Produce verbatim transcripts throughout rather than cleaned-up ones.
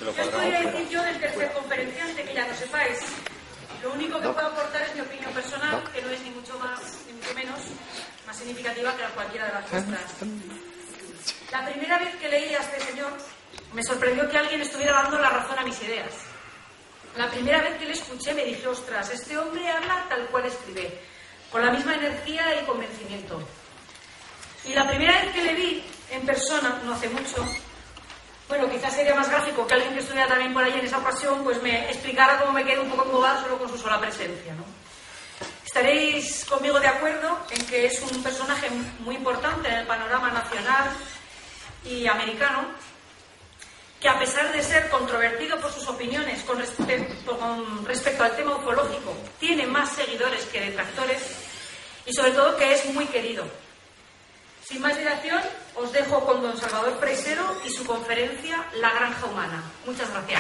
¿Qué os podría decir yo del tercer conferenciante, que ya no sepáis? Lo único que puedo aportar es mi opinión personal, que no es ni mucho más, ni mucho menos, más significativa que la cualquiera de las vuestras. La primera vez que leí a este señor, me sorprendió que alguien estuviera dando la razón a mis ideas. La primera vez que le escuché me dije, ostras, este hombre habla tal cual escribe, con la misma energía y convencimiento. Y la primera vez que le vi en persona, no hace mucho, bueno, quizás sería más gráfico que alguien que estuviera también por allí en esa ocasión, pues me explicara cómo me quedo un poco embobada solo con su sola presencia, ¿no? Estaréis conmigo de acuerdo en que es un personaje muy importante en el panorama nacional y americano, que a pesar de ser controvertido por sus opiniones con respecto, con respecto al tema ufológico, tiene más seguidores que detractores y sobre todo que es muy querido. Sin más dilación, os dejo con don Salvador Preisero y su conferencia La Granja Humana. Muchas gracias.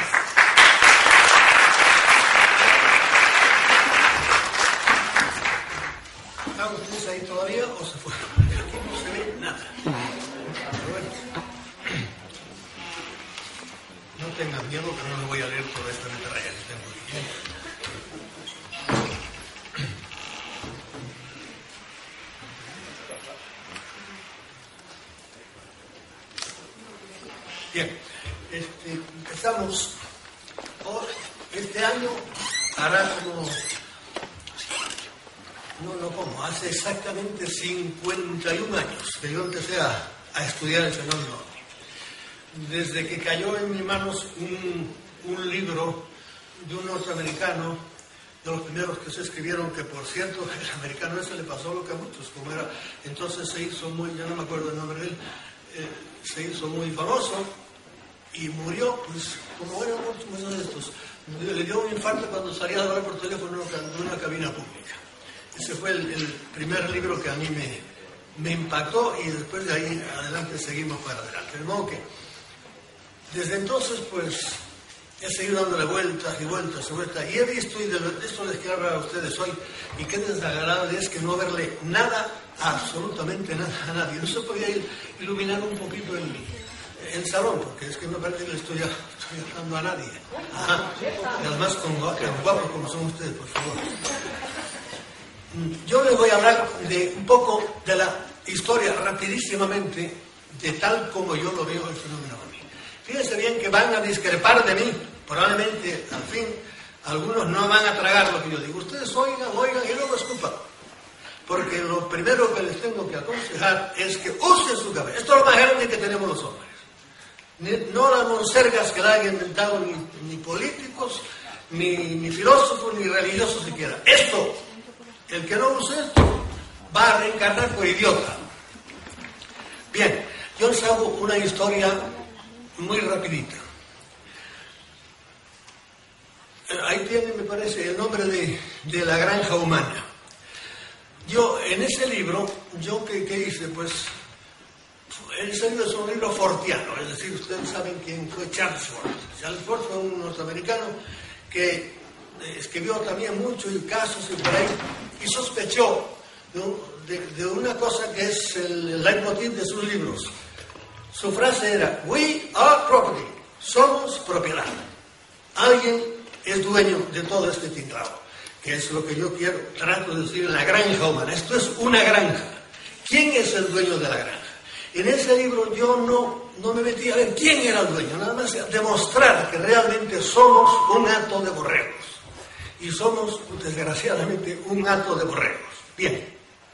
¿Están ustedes ahí todavía o se fueron? Aquí no se ve nada. Pero bueno, no tengan miedo que no les voy a leer toda esta metralla que tengo aquí. Bien, este, empezamos por este año, hará como, no, no como, hace exactamente cincuenta y un años que yo empecé a, a estudiar el fenómeno ovni. Desde que cayó en mis manos un, un libro de un norteamericano, de los primeros que se escribieron, que por cierto, el americano ese le pasó lo que a muchos, como era, entonces se hizo muy, ya no me acuerdo el nombre de él, eh, se hizo muy famoso, y murió, pues, como eran muchos de estos. Le dio un infarto cuando salía a hablar por teléfono en una cabina pública. Ese fue el, el primer libro que a mí me, me impactó y después de ahí adelante seguimos para adelante. De modo que, desde entonces, pues, he seguido dándole vueltas y vueltas y vueltas. Y he visto, y de esto les quiero hablar a ustedes hoy, y qué desagradable es que no verle nada, absolutamente nada a nadie. No se podía ir, iluminar un poquito el... el salón, porque es que me parece que le estoy, estoy hablando a nadie. Ajá. Y además con guapos como son ustedes, por favor. Yo les voy a hablar de un poco de la historia, rapidísimamente, de tal como yo lo veo el fenómeno ovni. Fíjense bien que van a discrepar de mí, probablemente, al fin, algunos no van a tragar lo que yo digo. Ustedes oigan, oigan y luego escupan. Porque lo primero que les tengo que aconsejar es que usen su cabeza. Esto es lo más grande que tenemos los hombres. No las monsergas que la han inventado ni, ni políticos, ni, ni filósofos, ni religiosos siquiera. Esto, el que no use esto, va a reencarnar por idiota. Bien, yo les hago una historia muy rapidita. Ahí tiene, me parece, el nombre de, de La Granja Humana. Yo, en ese libro, yo qué, qué hice, pues... Ese libro es un libro fortiano, es decir, ustedes saben quién fue Charles Fort. Charles Fort fue un norteamericano que escribió también mucho y casos y por ahí, y sospechó de, de, de una cosa que es el, el leitmotiv de sus libros. Su frase era, we are property, somos propiedad. Alguien es dueño de todo este tinglado, que es lo que yo quiero, trato de decir en La Granja Humana. Esto es una granja. ¿Quién es el dueño de la granja? En ese libro yo no, no me metí a ver quién era el dueño, nada más demostrar que realmente somos un hato de borregos. Y somos, desgraciadamente, un hato de borregos. Bien.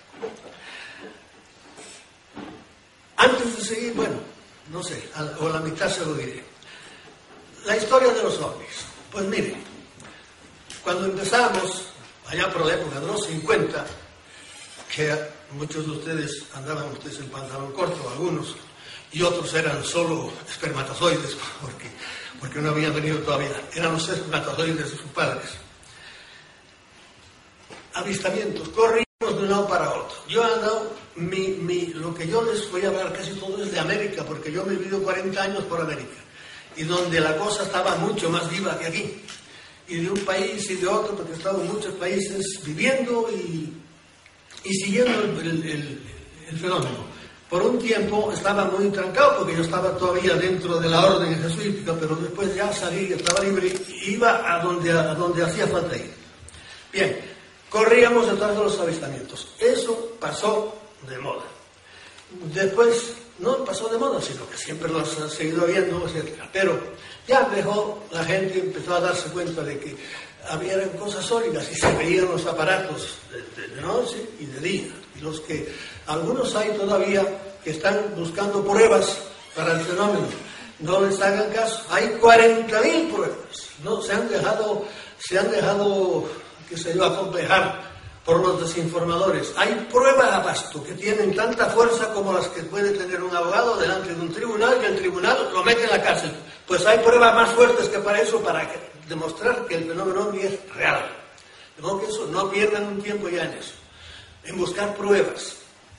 Antes de seguir, bueno, no sé, o a la mitad se lo diré. La historia de los ovnis. Pues miren, cuando empezamos, allá por la época de los cincuenta, que muchos de ustedes andaban ustedes en pantalón corto, algunos, y otros eran solo espermatozoides, porque, porque no habían venido todavía. Eran los espermatozoides de sus padres. Avistamientos, corrimos de un lado para otro. Yo he andado, mi, mi, lo que yo les voy a hablar casi todo es de América, porque yo me he vivido cuarenta años por América, y donde la cosa estaba mucho más viva que aquí. Y de un país y de otro, porque he estado en muchos países viviendo y... y siguiendo el, el, el, el fenómeno. Por un tiempo estaba muy trancado porque yo estaba todavía dentro de la orden jesuítica, pero después ya salí, estaba libre y iba a donde, a donde hacía falta ir. Bien, corríamos detrás de los avistamientos. Eso pasó de moda. Después, no pasó de moda, sino que siempre lo ha seguido habiendo, etcétera. Pero ya dejó, la gente empezó a darse cuenta de que había cosas sólidas y se veían los aparatos de, de, de noche y de día. Y los que, algunos hay todavía que están buscando pruebas para el fenómeno. No les hagan caso. Hay cuarenta mil pruebas. No se han dejado, se han dejado, qué sé yo, acomplejar por los desinformadores. Hay pruebas a basto que tienen tanta fuerza como las que puede tener un abogado delante de un tribunal, y el tribunal lo mete en la cárcel. Pues hay pruebas más fuertes que para eso, para que, demostrar que el fenómeno ovni es real. De modo que eso, no pierdan un tiempo ya en eso, en buscar pruebas.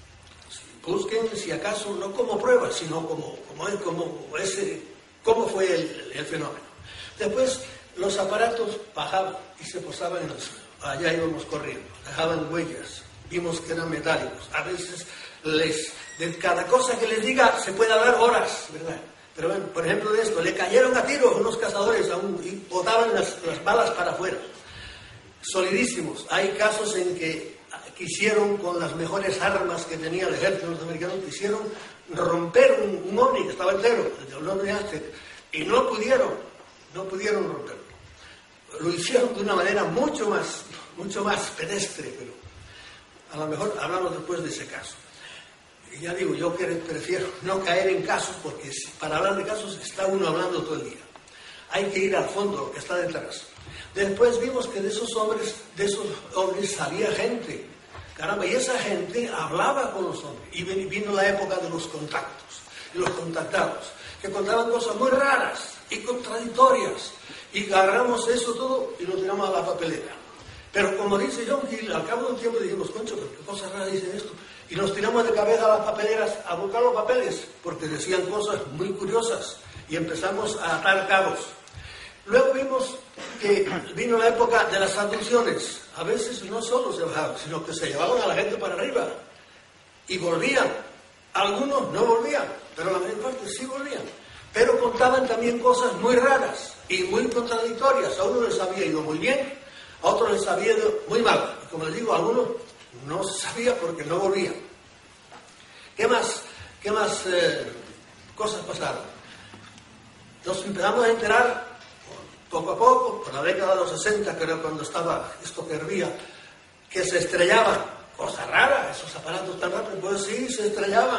Busquen, si acaso, no como pruebas, sino como, como, como ese, cómo fue el, el fenómeno. Después, los aparatos bajaban y se posaban en el suelo. Allá íbamos corriendo, dejaban huellas, vimos que eran metálicos. A veces, les, de cada cosa que les diga, se puede hablar horas, ¿verdad? Pero bueno, por ejemplo de esto, le cayeron a tiros unos cazadores a un, y botaban las, las balas para afuera. Solidísimos. Hay casos en que quisieron, con las mejores armas que tenía el ejército norteamericano, quisieron romper un, un ovni que estaba entero, el ovni Aztec, y no pudieron, no pudieron romperlo. Lo hicieron de una manera mucho más, mucho más pedestre, pero a lo mejor hablamos después de ese caso. Y ya digo, yo prefiero no caer en casos, porque para hablar de casos está uno hablando todo el día. Hay que ir al fondo, lo que está detrás. Después vimos que de esos hombres, de esos hombres salía gente. Caramba, y esa gente hablaba con los hombres. Y vino la época de los contactos, y los contactados, que contaban cosas muy raras y contradictorias. Y agarramos eso todo y lo tiramos a la papelera. Pero como dice John Keel, al cabo de un tiempo dijimos, concho, pero qué cosas raras dicen esto. Y nos tiramos de cabeza a las papeleras a buscar los papeles, porque decían cosas muy curiosas. Y empezamos a atar cabos. Luego vimos que vino la época de las abducciones. A veces no solo se bajaban, sino que se llevaban a la gente para arriba. Y volvían. Algunos no volvían, pero la mayor parte sí volvían. Pero contaban también cosas muy raras y muy contradictorias. A uno les había ido muy bien, a otros les había ido muy mal. Y como les digo, a algunos no se sabía porque no volvían. ¿Qué más, qué más eh, cosas pasaron? Nos empezamos a enterar poco a poco, por la década de los sesenta, que era cuando estaba esto que hervía, que se estrellaban. Cosa rara, esos aparatos tan rápidos, pues sí, se estrellaban.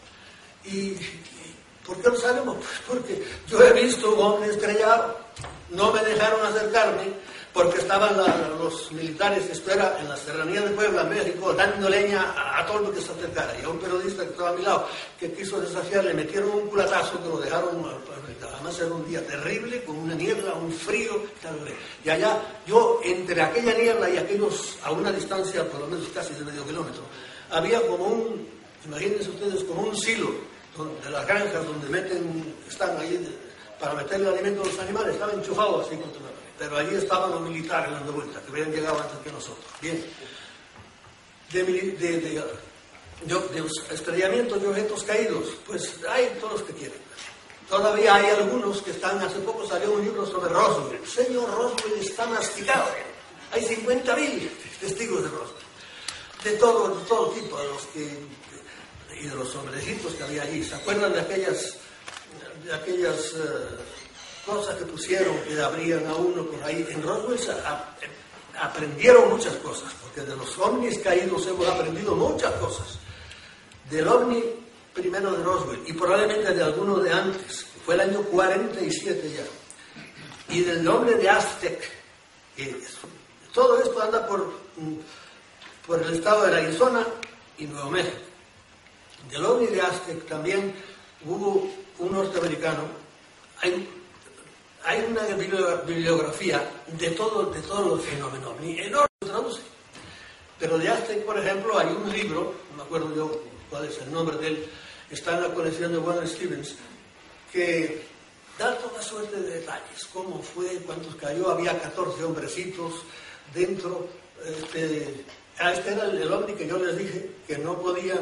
Y ¿por qué lo sabemos? Pues porque yo he visto un hombre estrellado, no me dejaron acercarme porque estaban la, los militares, esto era en la serranía de Puebla, México, dando leña a, a todo lo que se acercara. Y a un periodista que estaba a mi lado, que quiso desafiar, le metieron un culatazo que lo dejaron, además era un día terrible, con una niebla, un frío, tal. Y allá, yo, entre aquella niebla y aquellos, a una distancia, por lo menos casi de medio kilómetro, había como un, imagínense ustedes, como un silo, de las granjas donde meten, están ahí para meter el alimento a los animales, estaba enchufado así contra la pared. Pero allí estaban los militares dando vueltas, que habían llegado antes que nosotros. Bien. De, de, de, de, de estrellamientos de objetos caídos, pues hay todos los que quieren. Todavía hay algunos que están, hace poco salió un libro sobre Roswell. El señor Roswell está masticado. Hay cincuenta mil testigos de Roswell. De todo, de todo tipo, de los que... y de los hombrecitos que había allí. ¿Se acuerdan de aquellas, de aquellas uh, cosas que pusieron, que abrían a uno por ahí? En Roswell se a, a, aprendieron muchas cosas, porque de los ovnis caídos hemos aprendido muchas cosas. Del ovni primero de Roswell, y probablemente de alguno de antes, que fue el año cuarenta y siete ya, y del nombre de Aztec. Que todo esto anda por, por el estado de Arizona y Nuevo México. Del ovni de Aztec también hubo un norteamericano. Hay, hay una bibliografía de todo, de todos los fenómenos ovni, enorme, traduce. Pero de Aztec, por ejemplo, hay un libro, no me acuerdo yo cuál es el nombre de él, está en la colección de Warren Stevens, que da toda suerte de detalles, cómo fue, cuántos cayó, había catorce hombrecitos dentro. Este, este era el, el ovni que yo les dije que no podían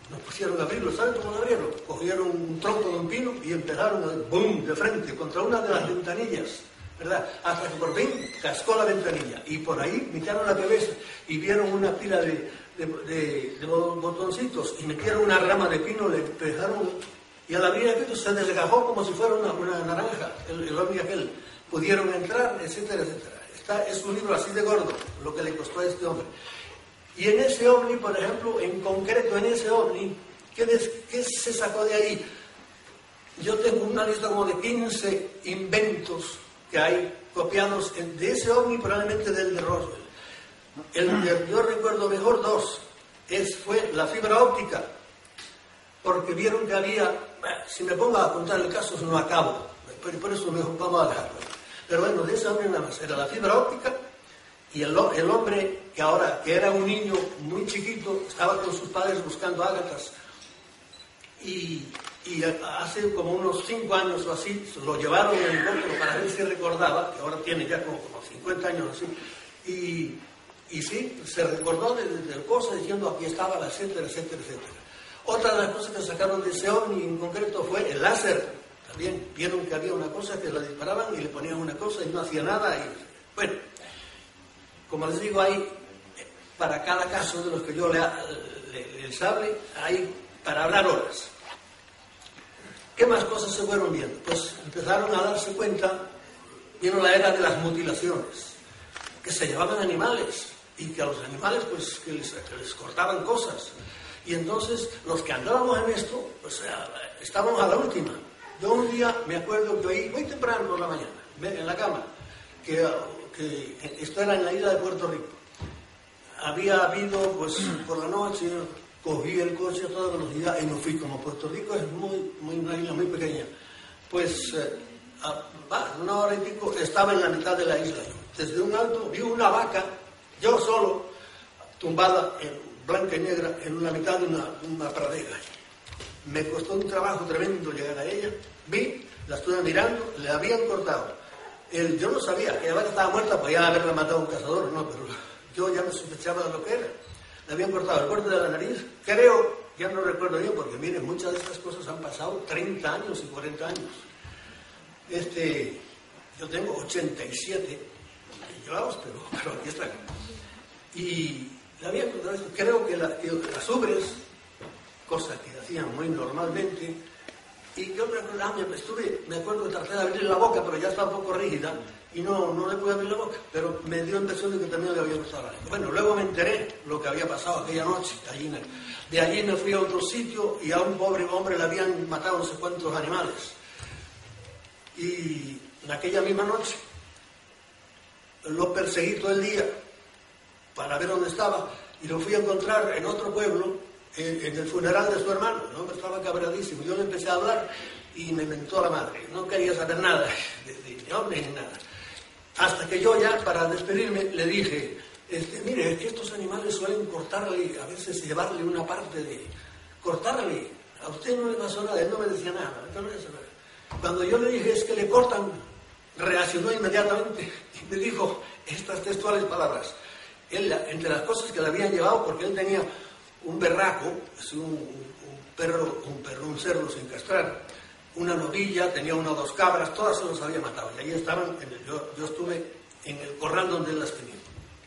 nos pusieron a abrirlo. ¿Saben cómo lo abrieron? Cogieron un tronco de un pino y empezaron a boom, de frente contra una de las ventanillas, ¿verdad? Hasta que por fin cascó la ventanilla y por ahí metieron la cabeza y vieron una pila de, de, de, de botoncitos y metieron una rama de pino, le empezaron y al abrir aquello se desgajó como si fuera una, una naranja, el, el ovni aquel. Pudieron entrar, etcétera, etcétera. Está, es un libro así de gordo, lo que le costó a este hombre. Y en ese ovni, por ejemplo, en concreto en ese ovni, ¿qué, des, qué se sacó de ahí? Yo tengo una lista como de quince inventos que hay copiados de ese ovni, probablemente del de Roswell. El que yo recuerdo mejor dos, es, fue la fibra óptica, porque vieron que había, si me pongo a contar el caso no acabo, pero por eso mejor vamos a dejarlo. Pero bueno, de ese hombre nada más, era la fibra óptica y el, el hombre que ahora, que era un niño muy chiquito, estaba con sus padres buscando ágatas y, y hace como unos cinco años o así, lo llevaron en el helicóptero para ver si recordaba, que ahora tiene ya como, como cincuenta años así, y, y sí, se recordó de, de, de cosas diciendo aquí estaba, etcétera, etcétera, etcétera. Otra de las cosas que sacaron de ese ovni en concreto fue el láser. También vieron que había una cosa que la disparaban y le ponían una cosa y no hacía nada. Y, bueno, como les digo, hay para cada caso de los que yo le, le, les hable, hay para hablar horas. ¿Qué más cosas se fueron viendo? Pues empezaron a darse cuenta, vino la era de las mutilaciones, que se llevaban animales y que a los animales pues que les, que les cortaban cosas. Y entonces los que andábamos en esto, pues estábamos a la última. Yo un día me acuerdo que oí muy temprano por la mañana, en la cama, que, que esto era en la isla de Puerto Rico. Había habido, pues por la noche, cogí el coche a toda velocidad y no fui, como Puerto Rico es muy, muy, una isla muy pequeña. Pues eh, a una hora y pico estaba en la mitad de la isla. Desde un alto vi una vaca, yo solo, tumbada en blanca y negra en la mitad de una, una pradera. Me costó un trabajo tremendo llegar a ella. Vi, la estuve mirando, le habían cortado. El, yo no sabía que la vaca estaba muerta, podía haberla matado un cazador, no, pero yo ya me sospechaba de lo que era. Le habían cortado el borde de la nariz. Creo, ya no recuerdo bien, porque miren, muchas de estas cosas han pasado treinta años y cuarenta años. Este, yo tengo ochenta y siete, llevamos, pero, pero aquí está. Y le habían cortado esto. Creo que, la, que las ubres, cosa que hacían muy normalmente, y yo me acuerdo, me, estuve, me acuerdo que traté de abrir la boca, pero ya estaba un poco rígida, y no, no le pude abrir la boca, pero me dio la impresión de que también le había gustado algo. Bueno, luego me enteré lo que había pasado aquella noche, allí en el, de allí me fui a otro sitio, y a un pobre hombre le habían matado no sé cuántos animales. Y en aquella misma noche, lo perseguí todo el día, para ver dónde estaba, y lo fui a encontrar en otro pueblo, en el funeral de su hermano. El hombre estaba cabreadísimo. Yo le empecé a hablar y me mentó la madre. No quería saber nada de, de, de hombre ni nada. Hasta que yo ya, para despedirme, le dije, este, mire, es que estos animales suelen cortarle, a veces llevarle una parte de... Cortarle. A usted no le pasó nada, él no me decía nada. Entonces, cuando yo le dije, es que le cortan, reaccionó inmediatamente y me dijo estas textuales palabras. Él, entre las cosas que le habían llevado, porque él tenía un berraco, un, un perro, un perro, un cerdo sin castrar, una novilla, tenía una o dos cabras, todas se los había matado. Y ahí estaban, en el, yo, yo estuve en el corral donde él las tenía.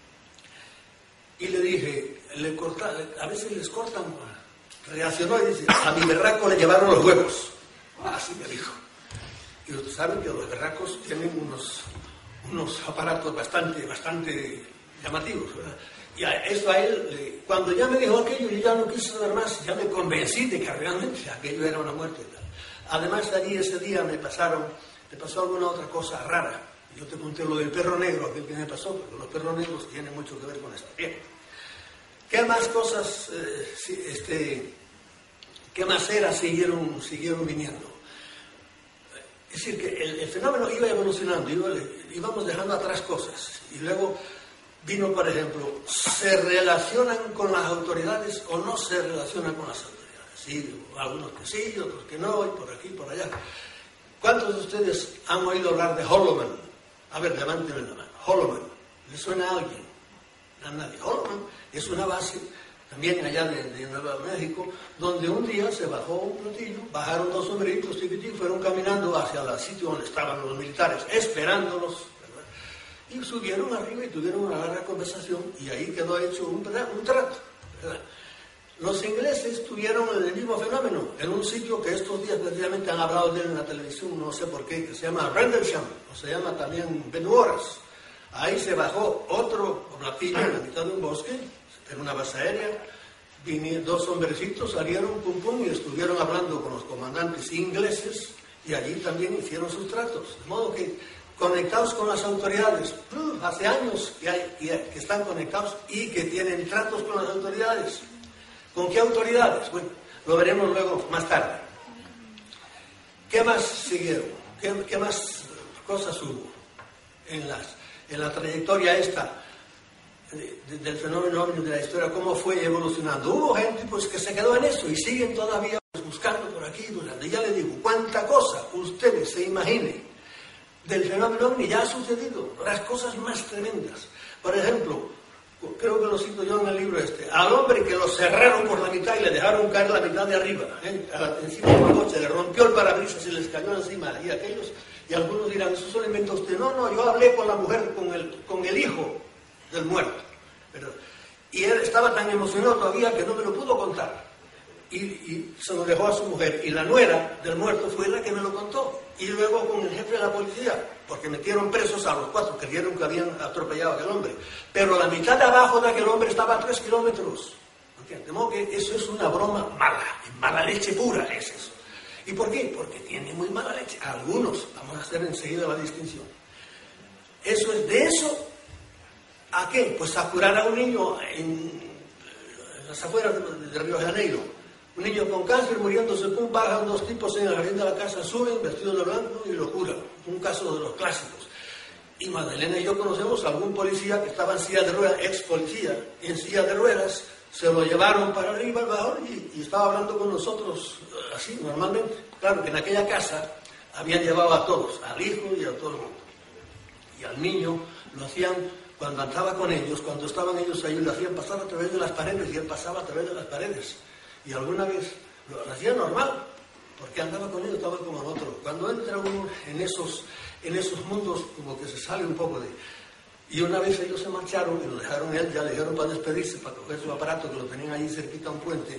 Y le dije, le corta, a veces les cortan, reaccionó y dice, a mi berraco le llevaron los huevos. Así me dijo. Y ustedes saben que los berracos tienen unos, unos aparatos bastante, bastante llamativos, ¿verdad? Y a eso a él, cuando ya me dijo aquello, yo ya no quise saber más, ya me convencí de que realmente aquello era una muerte y tal. Además, allí ese día me pasaron, me pasó alguna otra cosa rara. Yo te conté lo del perro negro, aquel que me pasó, porque los perros negros tienen mucho que ver con esto. Bien. ¿Qué más cosas, eh, este, qué más eras siguieron, siguieron viniendo? Es decir, que el, el fenómeno iba evolucionando, iba, íbamos dejando atrás cosas, y luego vino, por ejemplo, ¿se relacionan con las autoridades o no se relacionan con las autoridades? Sí, algunos que sí, otros que no, y por aquí, por allá. ¿Cuántos de ustedes han oído hablar de Holloman? A ver, levántenme la mano. Holloman, ¿le suena a alguien? A nadie. Holloman es una base también allá de, de Nuevo México, donde un día se bajó un platillo, bajaron dos hombritos chiquititos, fueron caminando hacia el sitio donde estaban los militares, esperándolos, ¿verdad? Y subieron arriba y tuvieron una larga conversación, y ahí quedó hecho un, un trato, ¿verdad? Los ingleses tuvieron el mismo fenómeno en un sitio que estos días precisamente han hablado de él en la televisión, no sé por qué, que se llama Rendlesham, o se llama también Benuoras. Ahí se bajó otro platillo en la mitad de un bosque, en una base aérea, vinieron dos hombrecitos, salieron pum pum y estuvieron hablando con los comandantes ingleses, y allí también hicieron sus tratos. De modo que conectados con las autoridades, hace años que, hay, que están conectados y que tienen tratos con las autoridades. ¿Con qué autoridades? Bueno, lo veremos luego más tarde. ¿Qué más siguieron? ¿Qué, qué más cosas hubo en, las, en la trayectoria esta de, de, del fenómeno de la historia? ¿Cómo fue evolucionando? Hubo gente pues, que se quedó en eso y siguen todavía pues, buscando por aquí, buscando. Y ya le digo, cuánta cosa ustedes se imaginen del fenómeno ovni ya ha sucedido, las cosas más tremendas. Por ejemplo, creo que lo cito yo en el libro este, al hombre que lo cerraron por la mitad y le dejaron caer la mitad de arriba, ¿eh? encima de un coche, le rompió el parabrisas y les cayó encima, y aquellos, y algunos dirán, eso solo inventó usted. No, no, yo hablé con la mujer, con el, con el hijo del muerto, ¿verdad? Y él estaba tan emocionado todavía que no me lo pudo contar, y, y se lo dejó a su mujer, y la nuera del muerto fue la que me lo contó, y luego con el jefe de la policía, porque metieron presos a los cuatro, creyeron que habían atropellado a aquel hombre, pero la mitad de abajo de aquel hombre estaba a tres kilómetros, ¿entiendes? De modo que eso es una broma mala, mala leche pura es eso. ¿Y por qué? Porque tiene muy mala leche, algunos, vamos a hacer enseguida la distinción. Eso es de eso, ¿a qué? Pues a curar a un niño en, en las afueras de, de Río de Janeiro. Un niño con cáncer muriéndose, pum, bajan dos tipos en el jardín de la casa, suben vestidos de blanco y lo curan. Un caso de los clásicos. Y Magdalena y yo conocemos a algún policía que estaba en silla de ruedas, ex policía, en silla de ruedas, se lo llevaron para arriba al bajón y, y estaba hablando con nosotros así, normalmente. Claro que en aquella casa habían llevado a todos, al hijo y a todo el mundo. Y al niño lo hacían, cuando andaba con ellos, cuando estaban ellos ahí, lo hacían pasar a través de las paredes y él pasaba a través de las paredes. Y alguna vez lo hacía normal, porque andaba con ellos, estaba como en otro. Cuando entra uno en esos, en esos mundos, como que se sale un poco de... Y una vez ellos se marcharon y lo dejaron él, ya le dijeron para despedirse, para coger su aparato, que lo tenían allí cerquita a un puente.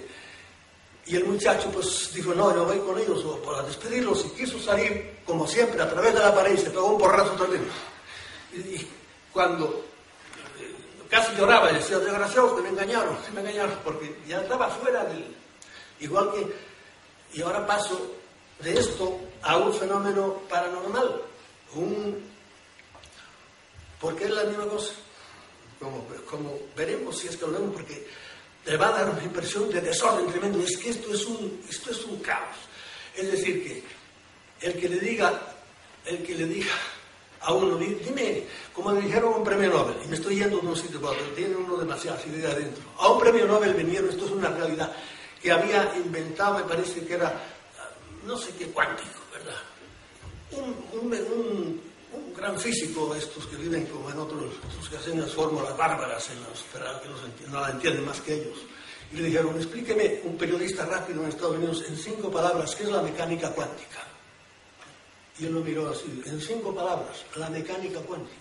Y el muchacho pues dijo, no, yo voy con ellos o para despedirlos, y quiso salir, como siempre, a través de la pared y se pegó un porrazo también. Y, y cuando... casi lloraba y decía, desgraciados, que me engañaron, que me engañaron, porque ya estaba fuera del... Igual que... Y ahora paso de esto a un fenómeno paranormal, un... porque es la misma cosa, como, como veremos si es que lo vemos, porque le va a dar una impresión de desorden tremendo, es que esto es un, esto es un caos. Es decir, que el que le diga, el que le diga... a uno, dime, como le dijeron a un premio Nobel, y me estoy yendo de un sitio para otro, tiene uno demasiadas ideas adentro. A un premio Nobel vinieron, esto es una realidad, que había inventado, me parece que era, no sé qué, cuántico, ¿verdad? Un, un, un, un gran físico, estos que viven como en otros, estos que hacen las fórmulas bárbaras en los ferrados, que no, se no la entienden más que ellos. Y le dijeron, explíqueme, un periodista rápido en Estados Unidos, en cinco palabras, ¿qué es la mecánica cuántica? Y él lo miró así, en cinco palabras, la mecánica cuántica.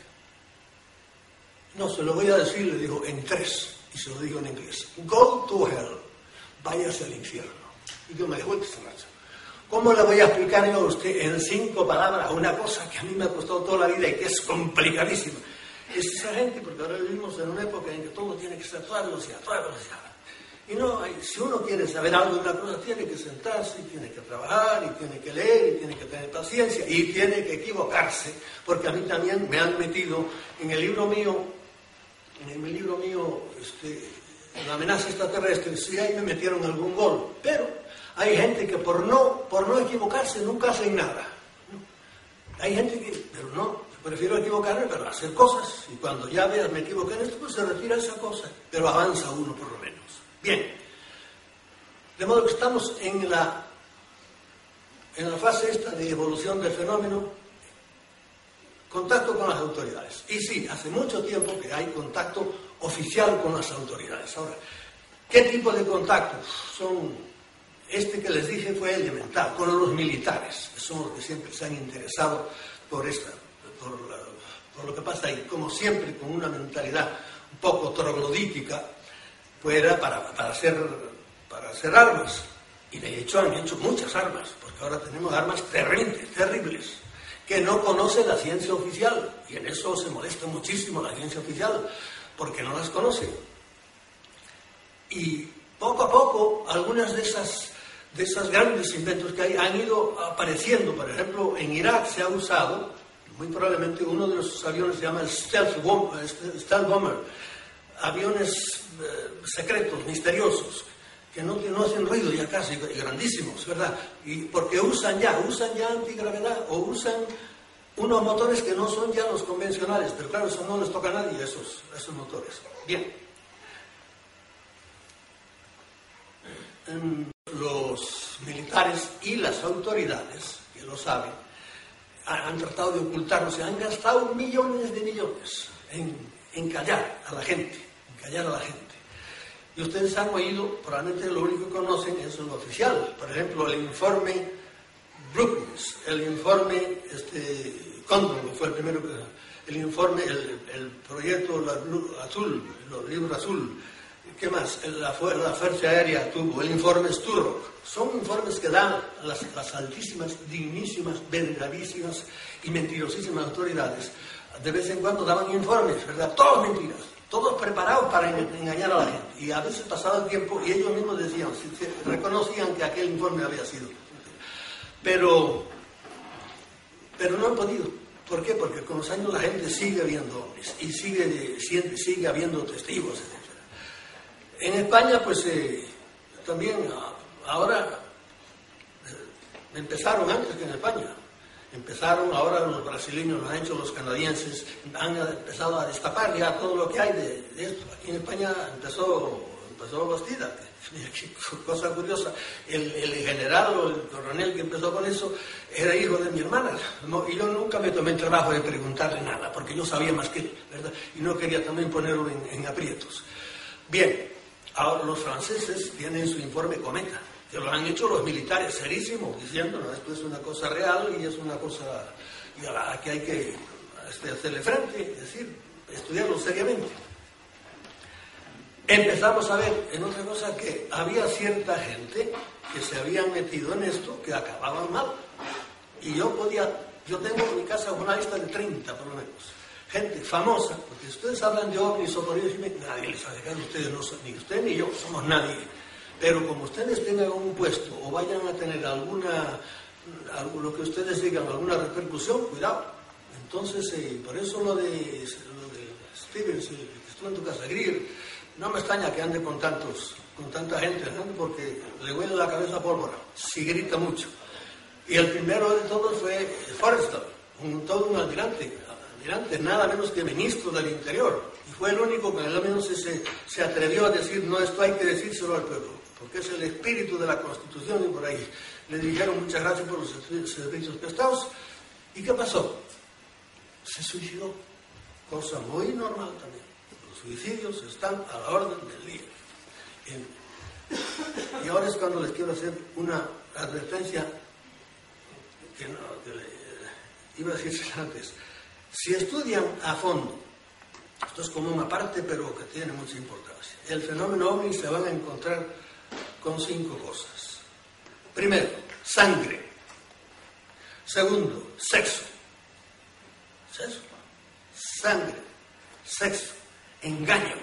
No, se lo voy a decir, le dijo, en tres, y se lo dijo en inglés. Go to hell, váyase al infierno. Y yo me dejó que se marcha. ¿Cómo le voy a explicar yo a usted en cinco palabras una cosa que a mí me ha costado toda la vida y que es complicadísima? Es esa gente, porque ahora vivimos en una época en que todo tiene que ser toda velocidad, toda velocidad. Y no, si uno quiere saber algo de una cosa, tiene que sentarse, y tiene que trabajar, y tiene que leer, y tiene que tener paciencia, y tiene que equivocarse, porque a mí también me han metido en el libro mío, en el libro mío, este, la amenaza extraterrestre, sí, ahí me metieron algún gol, pero hay gente que por no, por no equivocarse nunca hacen nada. Hay gente que, pero no, prefiero equivocarme, pero hacer cosas, y cuando ya veas me equivoqué en esto, pues se retira esa cosa, pero avanza uno por lo menos. Bien, de modo que estamos en la, en la fase esta de evolución del fenómeno, contacto con las autoridades. Y sí, hace mucho tiempo que hay contacto oficial con las autoridades. Ahora, ¿Qué tipo de contactos? Son, este que les dije fue elemental, con los militares, que son los que siempre se han interesado por, esta, por, la, por lo que pasa ahí, como siempre con una mentalidad un poco troglodítica, pues era para, para, hacer, para hacer armas. Y de hecho han hecho muchas armas, porque ahora tenemos armas terribles, terribles, que no conoce la ciencia oficial, y en eso se molesta muchísimo la ciencia oficial, porque no las conoce. Y poco a poco, algunas de esas, de esas grandes inventos que hay han ido apareciendo. Por ejemplo, en Irak se ha usado, muy probablemente uno de los aviones se llama el Stealth Bomber, Stealth Bomber aviones eh, secretos, misteriosos, que no, no hacen ruido ya casi, y grandísimos, ¿verdad? Y porque usan ya, usan ya antigravedad, o usan unos motores que no son ya los convencionales, pero claro, eso no les toca a nadie, esos, esos motores. Bien. Los militares y las autoridades, que lo saben, han tratado de ocultarlo, se han gastado millones de millones en, en callar a la gente, en callar a la gente. Y ustedes han oído, probablemente lo único que conocen es lo oficial. Por ejemplo, el informe Brookings, el informe este, Condon, que fue el primero, el informe, el, el proyecto la, azul, el libro azul. ¿Qué más? La, la Fuerza Aérea tuvo, el informe Sturrock. Son informes que dan las, las altísimas, dignísimas, verdadísimas y mentirosísimas autoridades. De vez en cuando daban informes, ¿verdad? Todos mentiras. Todos preparados para engañar a la gente. Y a veces pasaba el tiempo y ellos mismos decían, reconocían que aquel informe había sido. Pero, pero no han podido. ¿Por qué? Porque con los años la gente sigue viendo ovnis y sigue, sigue, sigue habiendo testigos, etcétera. En España, pues eh, también ahora eh, empezaron antes que en España. Empezaron, ahora los brasileños lo han hecho, los canadienses han empezado a destapar ya todo lo que hay de, de esto. Aquí en España empezó, empezó Bastida, cosa curiosa. El, el general o el coronel que empezó con eso era hijo de mi hermana. No, y yo nunca me tomé el trabajo de preguntarle nada, porque yo sabía más que él, ¿verdad? Y no quería también ponerlo en, en aprietos. Bien, ahora los franceses tienen su informe Cometa, que lo han hecho los militares serísimos, diciendo, no, esto es una cosa real y es una cosa y a la que hay que este, hacerle frente, es decir, estudiarlo seriamente. Empezamos a ver en otra cosa que había cierta gente que se habían metido en esto que acababan mal. Y yo podía, yo tengo en mi casa una lista de treinta por lo menos. Gente famosa, porque ustedes hablan de ovnis o por eso, nadie les hace caso, ustedes no son, ni usted ni yo, somos nadie. Pero como ustedes tengan un puesto o vayan a tener alguna, algo, lo que ustedes digan, alguna repercusión, cuidado. Entonces, eh, por eso lo de, lo de Stevens, que estuvo en tu casa, Greer, no me extraña que ande con tantos, con tanta gente, ¿no? Porque le huele la cabeza a pólvora, si grita mucho. Y el primero de todos fue Forrestal, un, todo un almirante, almirante, nada menos que ministro del Interior. Y fue el único que al menos se, se atrevió a decir, no, esto hay que decírselo al pueblo, porque es el espíritu de la Constitución y por ahí. Le dijeron muchas gracias por los servicios prestados. ¿Y qué pasó? Se suicidó, cosa muy normal también. Los suicidios están a la orden del día. Y ahora es cuando les quiero hacer una advertencia que, no, que le, iba a decirse antes. Si estudian a fondo, esto es como una parte, pero que tiene mucha importancia, el fenómeno ovni, se van a encontrar con cinco cosas. Primero, sangre. Segundo, sexo. Sexo. Sangre. Sexo. Engaño.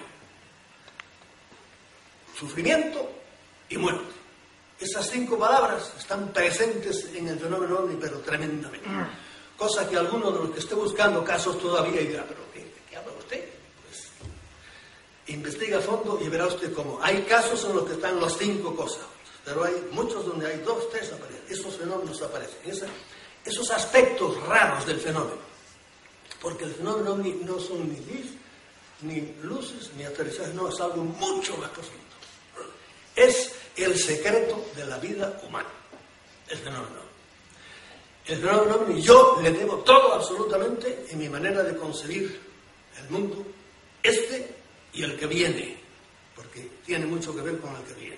Sufrimiento y muerte. Esas cinco palabras están presentes en el fenómeno ovni, pero tremendamente. Cosa que alguno de los que esté buscando casos todavía dirá, pero ¿qué, qué habla usted? Pues investiga a fondo y verá usted cómo. Hay casos en los que están las cinco cosas, pero hay muchos donde hay dos, tres aparecen. Esos fenómenos aparecen. Esa, esos aspectos raros del fenómeno. Porque el fenómeno ovni no son ni luz, ni luces, ni aterrizajes, no, es algo mucho más profundo. Es el secreto de la vida humana, el fenómeno. El fenómeno ovni, yo le debo todo absolutamente en mi manera de concebir el mundo, este y el que viene, porque porque tiene mucho que ver con el que viene.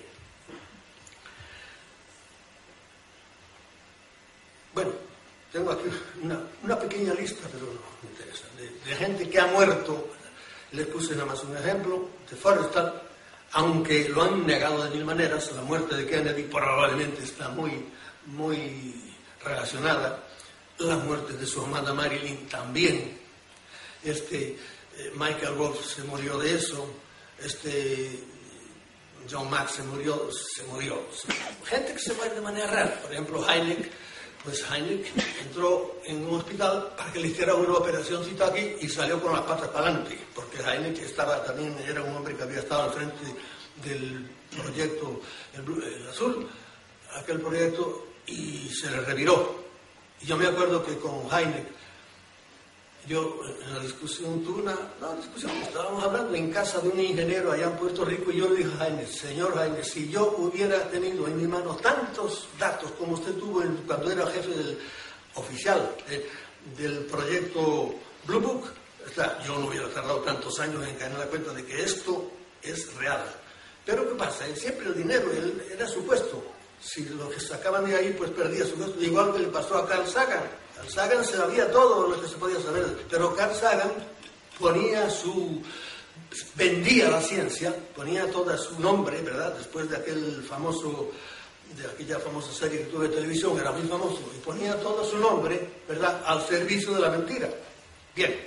Bueno, tengo aquí una, una pequeña lista, pero no me interesa, de, de gente que ha muerto. Les puse nada más un ejemplo de Forrestal, aunque lo han negado de mil maneras. La muerte de Kennedy probablemente está muy, muy relacionada. La muerte de su amada Marilyn también. Este, eh, Michael Wolff se murió de eso. Este, John Mack se murió, se murió. Gente que se muere de manera rara. Por ejemplo, Heineck. Pues Heineck entró en un hospital para que le hiciera una operacióncita aquí y salió con las patas para adelante, porque Heineck estaba, también era un hombre que había estado al frente del proyecto El, el Azul, aquel proyecto, y se le reviró. Y yo me acuerdo que con Heineck, yo en la discusión tuve una, una discusión, estábamos hablando en casa de un ingeniero allá en Puerto Rico, y yo le dije a Heineck: señor Heineck, si yo hubiera tenido en mi mano tantos datos como usted tuvo en, cuando era jefe del oficial eh, del proyecto Blue Book, o sea, yo no hubiera tardado tantos años en caer en la cuenta de que esto es real. Pero ¿qué pasa? Siempre el dinero él, era su puesto. Si lo que sacaban de ahí, pues perdía su puesto. Igual que le pasó a Carl Sagan. Carl Sagan sabía todo lo que se podía saber, pero Carl Sagan ponía su... vendía la ciencia, ponía todo su nombre, ¿verdad? Después de aquel famoso, de aquella famosa serie que tuvo de televisión, era muy famoso, y ponía todo su nombre, ¿verdad?, al servicio de la mentira. Bien.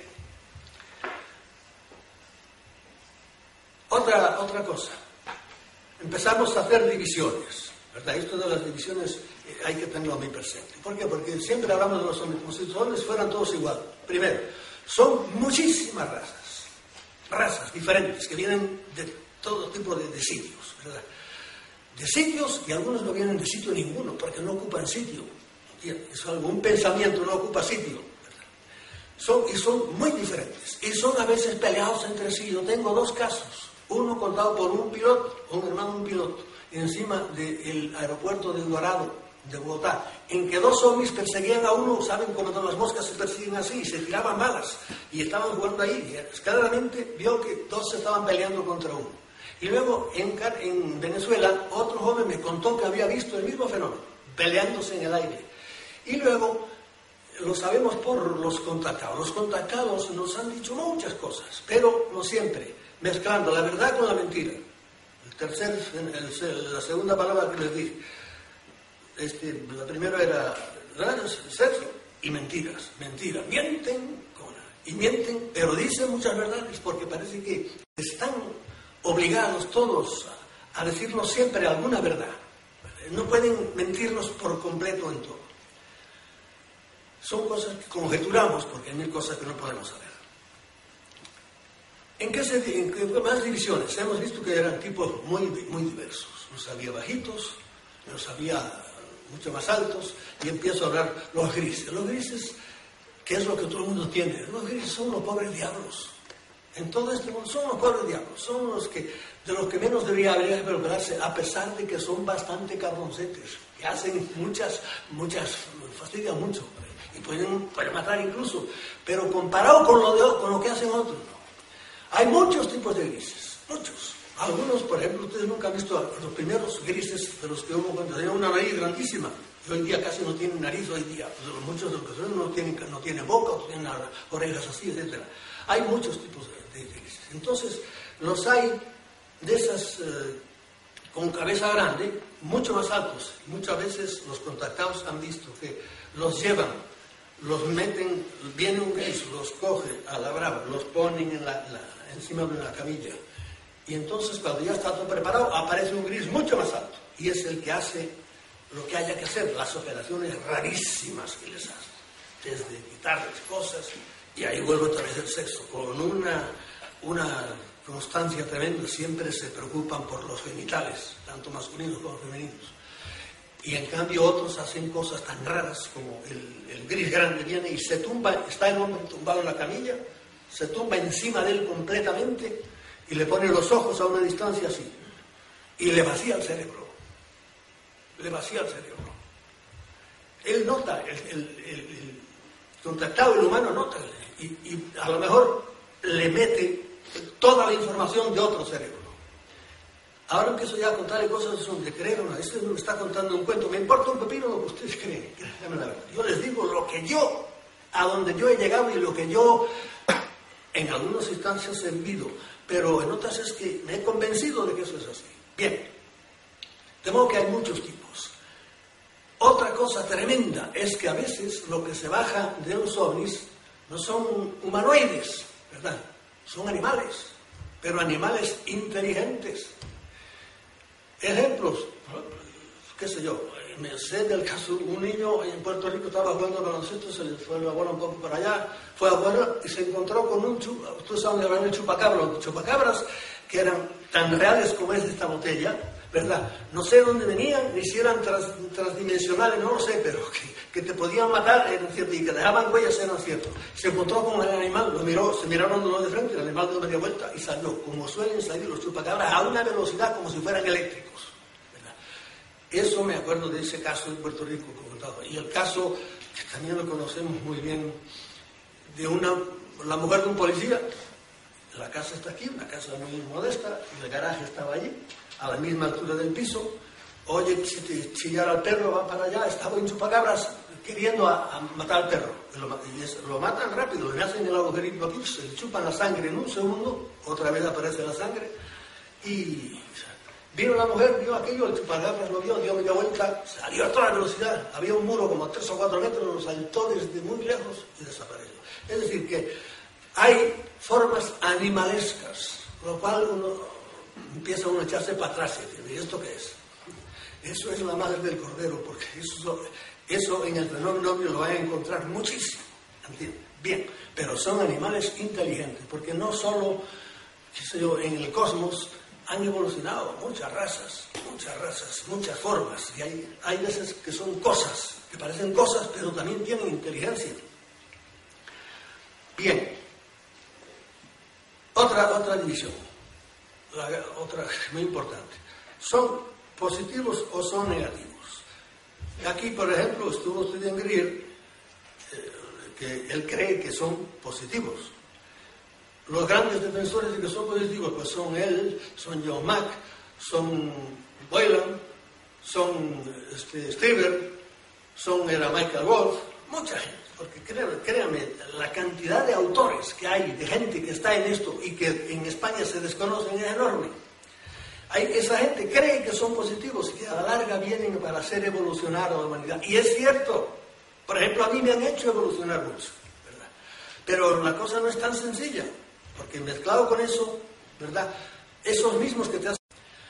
Otra, otra cosa. Empezamos a hacer divisiones, ¿verdad? Esto de las divisiones eh, hay que tenerlo muy presente. ¿Por qué? Porque siempre hablamos de los hombres como si los hombres fueran todos igual. Primero, son muchísimas razas, razas diferentes que vienen de todo tipo de, de sitios, ¿verdad? De sitios, y algunos no vienen de sitio ninguno, porque no ocupan sitio. Es algo, un pensamiento no ocupa sitio, ¿verdad? Son, y son muy diferentes, y son a veces peleados entre sí. Yo tengo dos casos. Uno contado por un piloto, un hermano de un piloto, encima del aeropuerto de Dorado, de Bogotá, en que dos zombies perseguían a uno. ¿Saben cómo las moscas se persiguen así? Y se tiraban balas, y estaban jugando ahí, y claramente vio que dos se estaban peleando contra uno. Y luego en, en Venezuela, otro joven me contó que había visto el mismo fenómeno, peleándose en el aire. Y luego, lo sabemos por los contactados. Los contactados nos han dicho muchas cosas, pero no siempre, mezclando la verdad con la mentira. El tercer, el, la segunda palabra que les dije, este, la primera era sexo y mentiras. Mentiras, mienten y mienten, pero dicen muchas verdades, porque parece que están obligados todos a, a decirnos siempre alguna verdad. No pueden mentirnos por completo en todo. Son cosas que conjeturamos, porque hay mil cosas que no podemos saber. ¿En qué, se, en qué más divisiones? Hemos visto que eran tipos muy, muy diversos. Los había bajitos, los había mucho más altos, y empiezo a hablar los grises. Los grises, ¿qué es lo que todo el mundo tiene? Los grises son los pobres diablos. En todo este mundo son los pobres diablos, son los que, de los que menos debería habría preocuparse, a pesar de que son bastante cabroncetes, que hacen muchas, muchas, fastidian mucho, y pueden, pueden matar incluso, pero comparado con lo, de, con lo que hacen otros, no. Hay muchos tipos de grises, muchos. Algunos, por ejemplo, ustedes nunca han visto a los primeros grises de los que hubo cuando tenían una nariz grandísima, y hoy en día casi no tienen nariz, hoy día, pues muchos de los que son no tienen, no tienen boca, o tienen orejas así, etcétera. Hay muchos tipos de, de grises. Entonces, los hay de esas eh, con cabeza grande, mucho más altos. Muchas veces los contactados han visto que los llevan, los meten, viene un gris, los coge a la brava, los ponen en la, la, encima de una camilla. Y entonces, cuando ya está todo preparado, aparece un gris mucho más alto. Y es el que hace lo que haya que hacer, las operaciones rarísimas que les hacen. Desde quitarles cosas, y ahí vuelve otra vez el sexo, con una, una constancia tremenda. Siempre se preocupan por los genitales, tanto masculinos como femeninos. Y en cambio otros hacen cosas tan raras como el, el gris grande viene y se tumba, está el hombre tumbado en la camilla, se tumba encima de él completamente y le pone los ojos a una distancia así, y le vacía el cerebro, le vacía el cerebro. Él nota, el, el, el, el contactado, el humano nota, y, y a lo mejor le mete toda la información de otro cerebro. Ahora empiezo ya a contarle cosas de creer o no. Este me está contando un cuento. Me importa un pepino lo que ustedes creen. Yo les digo lo que yo, a donde yo he llegado y lo que yo, en algunas instancias, he vivido. Pero en otras es que me he convencido de que eso es así. Bien. De modo que hay muchos tipos. Otra cosa tremenda es que a veces lo que se baja de los ovnis no son humanoides, ¿verdad? Son animales, pero animales inteligentes. Ejemplos, qué sé yo, me sé del caso, un niño en Puerto Rico estaba jugando baloncesto, se le fue la bola un poco para allá, fue a jugar y se encontró con un chupa, ustedes saben que eran el chupacabra, los chupacabras que eran tan reales como es esta botella, ¿verdad? No sé dónde venían, ni si eran tras, transdimensionales, no lo sé, pero que, que te podían matar eran ciertos y que dejaban huellas eran ciertos. Se encontró con el animal, lo miró, se miraron uno de frente, el animal dio media vuelta y salió, como suelen salir los chupacabras, a una velocidad como si fueran eléctricos, ¿verdad? Eso me acuerdo de ese caso en Puerto Rico comentado. Y el caso, que también lo conocemos muy bien, de una, la mujer de un policía. La casa está aquí, una casa muy modesta, y el garaje estaba allí, a la misma altura del piso. Oye, chillar al perro, va para allá, estaba en chupacabras queriendo a, a matar al perro. Lo, y es, lo matan rápido, le hacen el agujerito aquí, se le chupan la sangre en un segundo, otra vez aparece la sangre, y vino la mujer, vio aquello, el chupacabras lo vio, dio media vuelta, salió a toda velocidad, había un muro como a tres o cuatro metros, lo saltó desde muy lejos y desapareció. Es decir, que hay formas animalescas, lo cual uno empieza uno a echarse para atrás y decir, ¿y esto qué es? Eso es la madre del cordero, porque eso, eso en el fenómeno ovni lo van a encontrar muchísimo, ¿entiendes? Bien, pero son animales inteligentes, porque no solo, qué sé yo, en el cosmos han evolucionado muchas razas, muchas razas, muchas formas, y hay, hay veces que son cosas, que parecen cosas, pero también tienen inteligencia. Bien. Otra, otra división, la, otra muy importante. ¿Son positivos o son negativos? Aquí, por ejemplo, estuvo estudiando Greer, eh, que él cree que son positivos. Los grandes defensores de que son positivos pues son él, son John Mack, son Boylan, son este, Stieber, son era Michael Wolff, mucha gente. Porque créame, créame, la cantidad de autores que hay, de gente que está en esto y que en España se desconocen es enorme. Hay, esa gente cree que son positivos y que a la larga vienen para hacer evolucionar a la humanidad. Y es cierto. Por ejemplo, a mí me han hecho evolucionar mucho, ¿verdad? Pero la cosa no es tan sencilla, porque mezclado con eso, ¿verdad? Esos mismos que te hacen...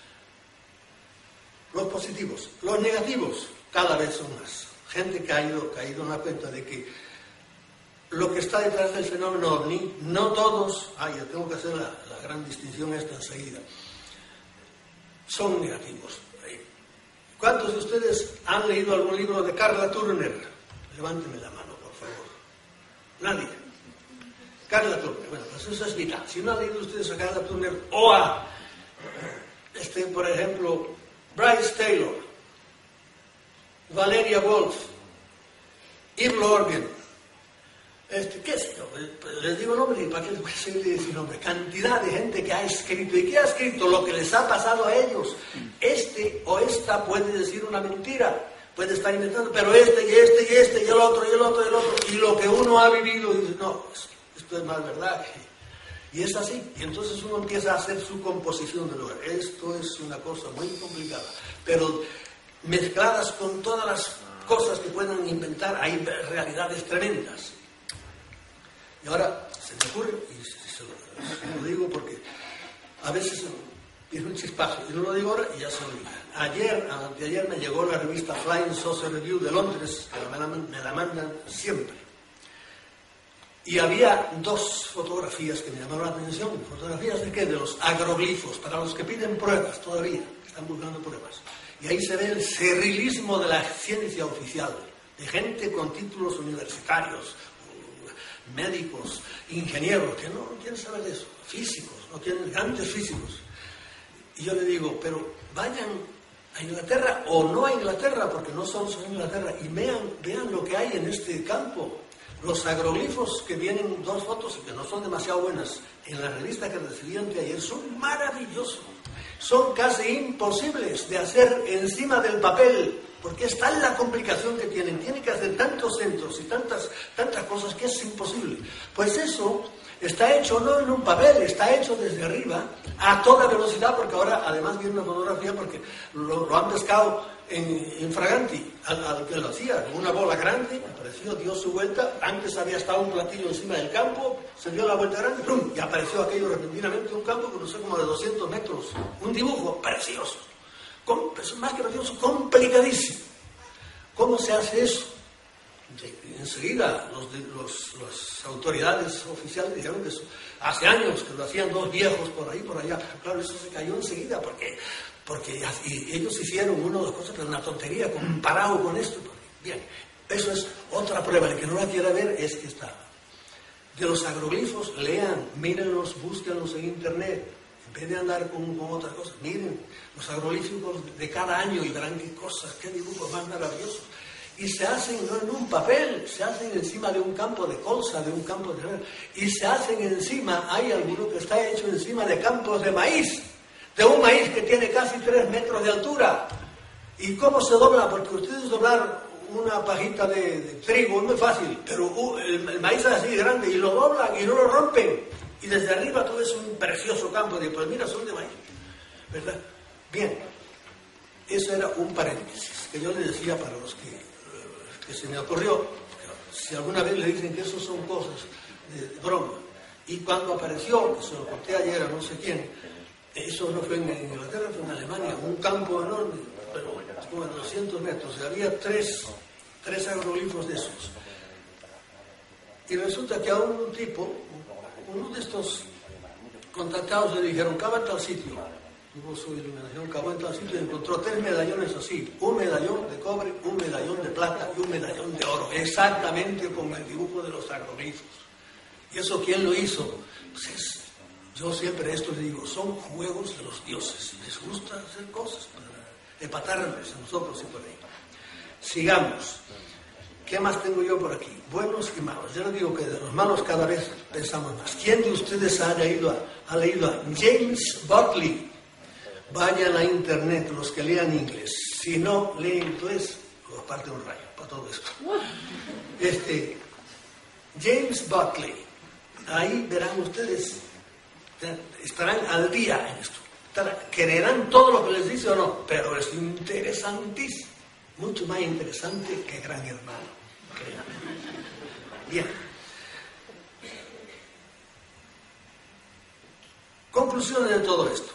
Los positivos. Los negativos cada vez son más. Gente que ha ido, caído en la cuenta de que lo que está detrás del fenómeno ovni, no todos, ah, yo tengo que hacer la, la gran distinción esta enseguida, son negativos. ¿Cuántos de ustedes han leído algún libro de Carla Turner? Levánteme la mano, por favor. Nadie. Carla Turner, bueno, pues eso es vital. Si no han leído ustedes a Carla Turner o a, este, por ejemplo, Bryce Taylor, Valeria Wolf, Yves Lorgen, este, qué sé yo, les digo nombre, ¿para qué les voy a seguir decir nombre? Cantidad de gente que ha escrito, y que ha escrito lo que les ha pasado a ellos. Este o esta puede decir una mentira, puede estar inventando, pero este y este y este y el otro y el otro y el otro, y lo que uno ha vivido, dice, no, esto es más verdad. Y es así, y entonces uno empieza a hacer su composición de lugar. Esto es una cosa muy complicada, pero mezcladas con todas las cosas que puedan inventar, hay realidades tremendas. Y ahora se me ocurre, y se lo, se lo digo porque a veces es un chispazo, y no lo digo ahora y ya se lo digo. Ayer, anteayer me llegó la revista Flying Saucer Review de Londres, que me la, me la mandan siempre. Y había dos fotografías que me llamaron la atención. ¿Fotografías de qué? De los agroglifos, para los que piden pruebas todavía, están buscando pruebas. Y ahí se ve el cerrilismo de la ciencia oficial, de gente con títulos universitarios, médicos, ingenieros, que no quieren saber de eso, físicos, no quieren grandes físicos. Y yo le digo, pero vayan a Inglaterra o no a Inglaterra, porque no son solo Inglaterra, y vean, vean lo que hay en este campo. Los agroglifos que vienen, dos fotos que no son demasiado buenas, en la revista que recibí anteayer, son maravillosos. Son casi imposibles de hacer encima del papel, porque es tal la complicación que tienen. Tienen que hacer tantos centros y tantas, tantas cosas que es imposible. Pues eso está hecho no en un papel, está hecho desde arriba, a toda velocidad, porque ahora además viene una fotografía, porque lo, lo han pescado en, en Fraganti, al, al que lo hacía, en una bola grande, apareció, dio su vuelta, antes había estado un platillo encima del campo, se dio la vuelta grande, ¡pum!, y apareció aquello repentinamente, un campo que no sé, como de doscientos metros, un dibujo precioso, com, más que precioso, complicadísimo. ¿Cómo se hace eso? Enseguida los, los, las autoridades oficiales dijeron que eso, hace años que lo hacían dos viejos por ahí, por allá. Claro, eso se cayó enseguida porque, porque y ellos hicieron una o dos cosas, pero una tontería comparado con esto. Bien, eso es otra prueba. El que no la quiera ver es que está. De los agroglifos, lean, mírenlos, búsquenlos en internet. En vez de andar con, con otras cosas, miren los agroglifos de cada año y verán qué cosas, qué dibujos más maravillosos. Y se hacen no en un papel, se hacen encima de un campo de colza, de un campo de... Y se hacen encima, hay alguno que está hecho encima de campos de maíz, de un maíz que tiene casi tres metros de altura. ¿Y cómo se dobla? Porque ustedes doblar una pajita de, de trigo es muy fácil, pero uh, el, el maíz es así grande y lo doblan y no lo rompen. Y desde arriba tú ves un precioso campo de, pues mira, son de maíz, ¿verdad? Bien, eso era un paréntesis que yo le decía para los que... que se me ocurrió, si alguna vez le dicen que eso son cosas de, de broma, y cuando apareció, que se lo conté ayer a no sé quién, eso no fue en Inglaterra, fue en Alemania, un campo enorme, pero como de doscientos metros, y había tres, tres agroglifos de esos. Y resulta que a un tipo, uno de estos contactados le dijeron, cava en tal sitio. Tuvo su iluminación, cavó en tal sitio y encontró tres medallones así, un medallón de cobre, un medallón de plata y un medallón de oro, exactamente como el dibujo de los agroglifos. ¿Y eso quién lo hizo? Pues es, yo siempre esto le digo, son juegos de los dioses, les gusta hacer cosas para empatarnos a nosotros y por ahí. Sigamos. ¿Qué más tengo yo por aquí? Buenos y malos. Yo les digo que de los malos cada vez pensamos más. ¿Quién de ustedes ha leído a, ha leído a James Buckley? Vayan a internet, los que lean inglés. Si no leen inglés, os parte un rayo para todo esto. Este, James Buckley, ahí verán ustedes, estarán al día en esto. Creerán todo lo que les dice o no, pero es interesantísimo. Mucho más interesante que Gran Hermano. Créanme. Bien. Conclusiones de todo esto.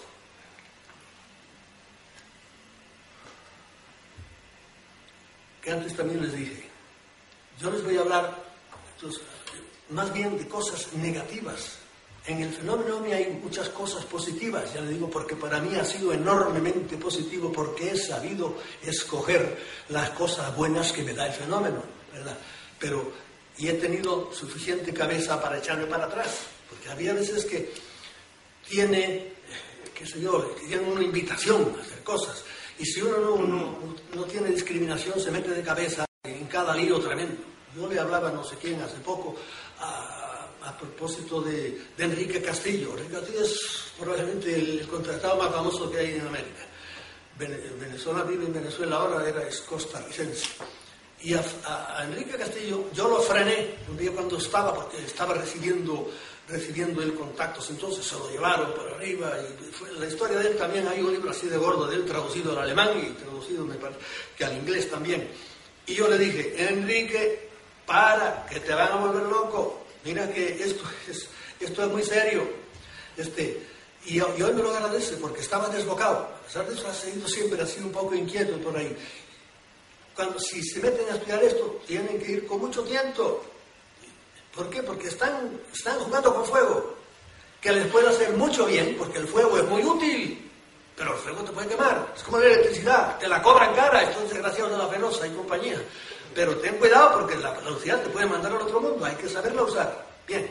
Que antes también les dije, yo les voy a hablar entonces, más bien de cosas negativas. En el fenómeno OVNI hay muchas cosas positivas, ya le digo, porque para mí ha sido enormemente positivo, porque he sabido escoger las cosas buenas que me da el fenómeno, ¿verdad? Pero, y he tenido suficiente cabeza para echarme para atrás, porque había veces que tiene, qué sé yo, que tiene una invitación a hacer cosas. Y si uno no, no, no tiene discriminación, se mete de cabeza en cada lío tremendo. Yo le hablaba a no sé quién hace poco a, a propósito de, de Enrique Castillo. Enrique Castillo es probablemente el contratado más famoso que hay en América. Venezuela vive en Venezuela ahora, era es costarricense. Y a, a, a Enrique Castillo yo lo frené un día cuando estaba, porque estaba recibiendo... recibiendo el contactos, entonces se lo llevaron por arriba y fue, la historia de él también, hay un libro así de gordo de él traducido al alemán y traducido me parece que al inglés también, y yo le dije, Enrique, para, que te van a volver loco, mira que esto es, esto es muy serio, este, y, y hoy me lo agradece porque estaba desbocado, a pesar de eso ha seguido siempre así un poco inquieto por ahí. Cuando si se meten a estudiar esto, tienen que ir con mucho tiento. ¿Por qué? Porque están, están jugando con fuego, que les puede hacer mucho bien, porque el fuego es muy útil, pero el fuego te puede quemar. Es como la electricidad, te la cobran cara, estos desgraciados de la Fenosa y compañía. Pero ten cuidado porque la velocidad te puede mandar al otro mundo, hay que saberla usar. Bien.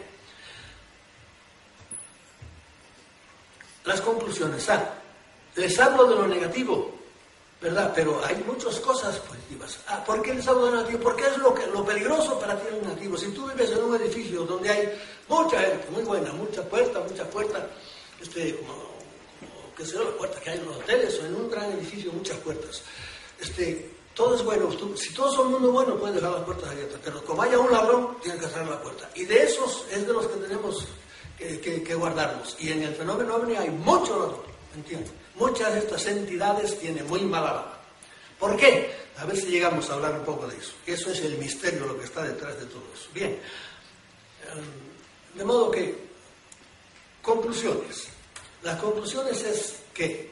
Las conclusiones. Ah, les hablo de lo negativo, ¿verdad? Pero hay muchas cosas positivas. Ah, ¿por qué el sábado nativo? Porque es lo, que, lo peligroso para ti el nativo. Si tú vives en un edificio donde hay mucha gente, muy buena, mucha puerta, mucha puerta, este, como, como que sea la puerta que hay en los hoteles o en un gran edificio, muchas puertas. Este, todo es bueno. Tú, si todo es un mundo bueno, puedes dejar las puertas abiertas. Pero como haya un ladrón, tienes que cerrar la puerta. Y de esos es de los que tenemos que, que, que guardarnos. Y en el fenómeno ovni hay mucho ladrón, ¿entiendes? Muchas de estas entidades tienen muy mala baba. ¿Por qué? A ver si llegamos a hablar un poco de eso. Eso es el misterio, lo que está detrás de todo eso. Bien. De modo que, conclusiones. Las conclusiones es que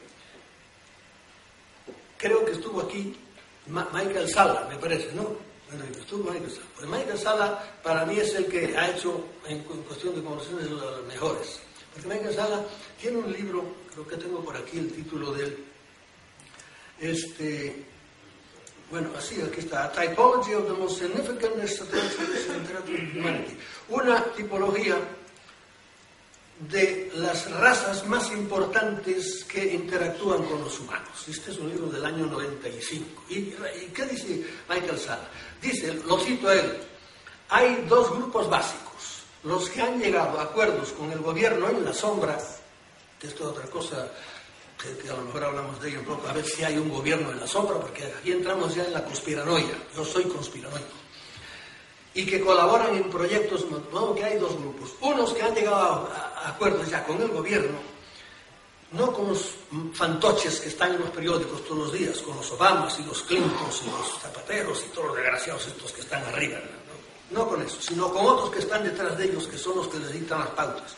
creo que estuvo aquí Ma- Michael Salla, me parece, ¿no? Bueno, estuvo Michael Salla. Pues Michael Salla para mí es el que ha hecho en, en cuestión de conclusiones de los mejores. Porque Michael Salla tiene un libro, creo que tengo por aquí el título de él, este, bueno, así, aquí está, A Typology of the Most Significant Extraterrestrials in Interactive Humanity, una tipología de las razas más importantes que interactúan con los humanos. Este es un libro del año noventa y cinco. ¿Y, y qué dice Michael Salla? Dice, lo cito a él, hay dos grupos básicos. Los que han llegado a acuerdos con el gobierno en la sombra, que esto es otra cosa que, que a lo mejor hablamos de ello un poco, a ver si hay un gobierno en la sombra, porque aquí entramos ya en la conspiranoia. Yo soy conspiranoico. Y que colaboran en proyectos, no, que hay dos grupos. Unos que han llegado a, a acuerdos ya con el gobierno, no con los fantoches que están en los periódicos todos los días, con los Obamas y los Clintons y los Zapateros y todos los desgraciados estos que están arriba, ¿no? No con eso, sino con otros que están detrás de ellos, que son los que les dictan las pautas.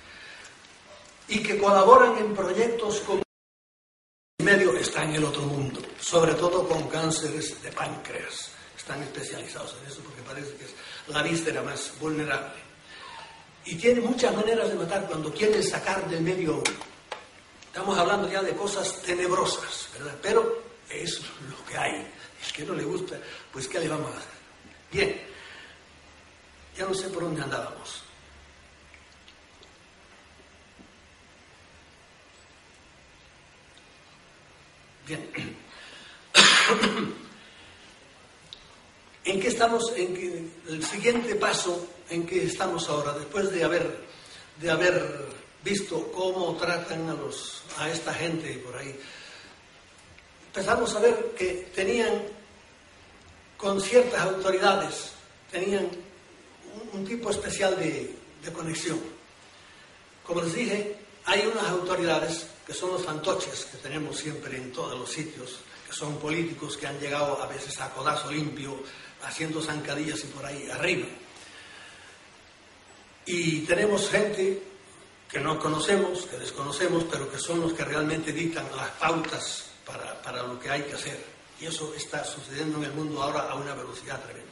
Y que colaboran en proyectos con el medio, está en el otro mundo, sobre todo con cánceres de páncreas. Están especializados en eso porque parece que es la víscera más vulnerable. Y tiene muchas maneras de matar cuando quieren sacar del medio. Estamos hablando ya de cosas tenebrosas, ¿verdad? Pero es lo que hay. El que no le gusta, pues ¿qué le vamos a hacer? Bien. Ya no sé por dónde andábamos. Bien. ¿En qué estamos? En qué, el siguiente paso en que estamos ahora, después de haber, de haber visto cómo tratan a, los, a esta gente por ahí, empezamos a ver que tenían, con ciertas autoridades, tenían un tipo especial de, de conexión. Como les dije, hay unas autoridades que son los fantoches que tenemos siempre en todos los sitios, que son políticos que han llegado a veces a codazo limpio, haciendo zancadillas y por ahí arriba. Y tenemos gente que no conocemos, que desconocemos, pero que son los que realmente dictan las pautas para, para lo que hay que hacer. Y eso está sucediendo en el mundo ahora a una velocidad tremenda.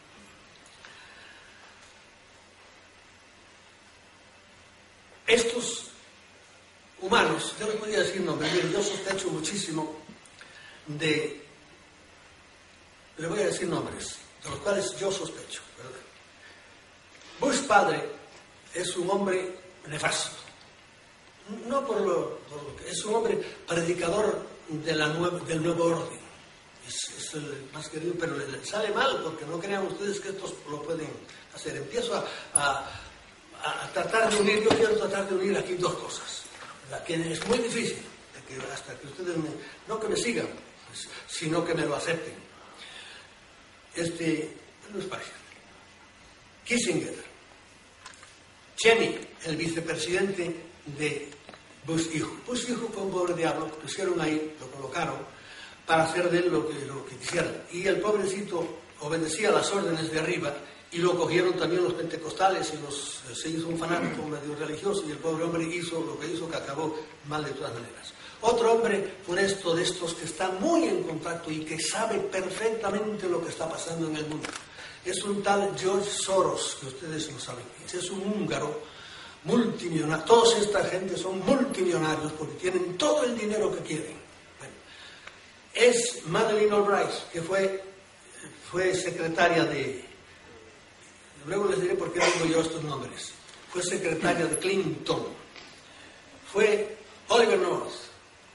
Estos humanos, yo les podría decir nombres, mire, yo sospecho muchísimo de, le voy a decir nombres, de los cuales yo sospecho, ¿verdad? Bush padre es un hombre nefasto, no por lo, por lo que es un hombre predicador de la nueva, del nuevo orden, es, es el más querido, pero le sale mal, porque no crean ustedes que estos lo pueden hacer. Empiezo a, a a tratar de unir, yo quiero tratar de unir aquí dos cosas, ¿verdad? Que es muy difícil, de que hasta que ustedes me, no que me sigan, pues, sino que me lo acepten. Este, no es fácil. Kissinger, Cheney, el vicepresidente de Bush hijo. Bush hijo fue un pobre diablo, lo pusieron ahí, lo colocaron para hacer de él lo que, lo que quisieran. Y el pobrecito obedecía las órdenes de arriba. Y lo cogieron también los pentecostales y los, se hizo un fanático medio religioso y el pobre hombre hizo lo que hizo, que acabó mal de todas maneras. Otro hombre funesto de estos que está muy en contacto y que sabe perfectamente lo que está pasando en el mundo. Es un tal George Soros, que ustedes no saben. Es un húngaro multimillonario. Toda esta gente son multimillonarios porque tienen todo el dinero que quieren. Bueno, es Madeleine Albright, que fue, fue secretaria de... Luego les diré por qué digo yo estos nombres. Fue secretaria de Clinton. Fue Oliver North.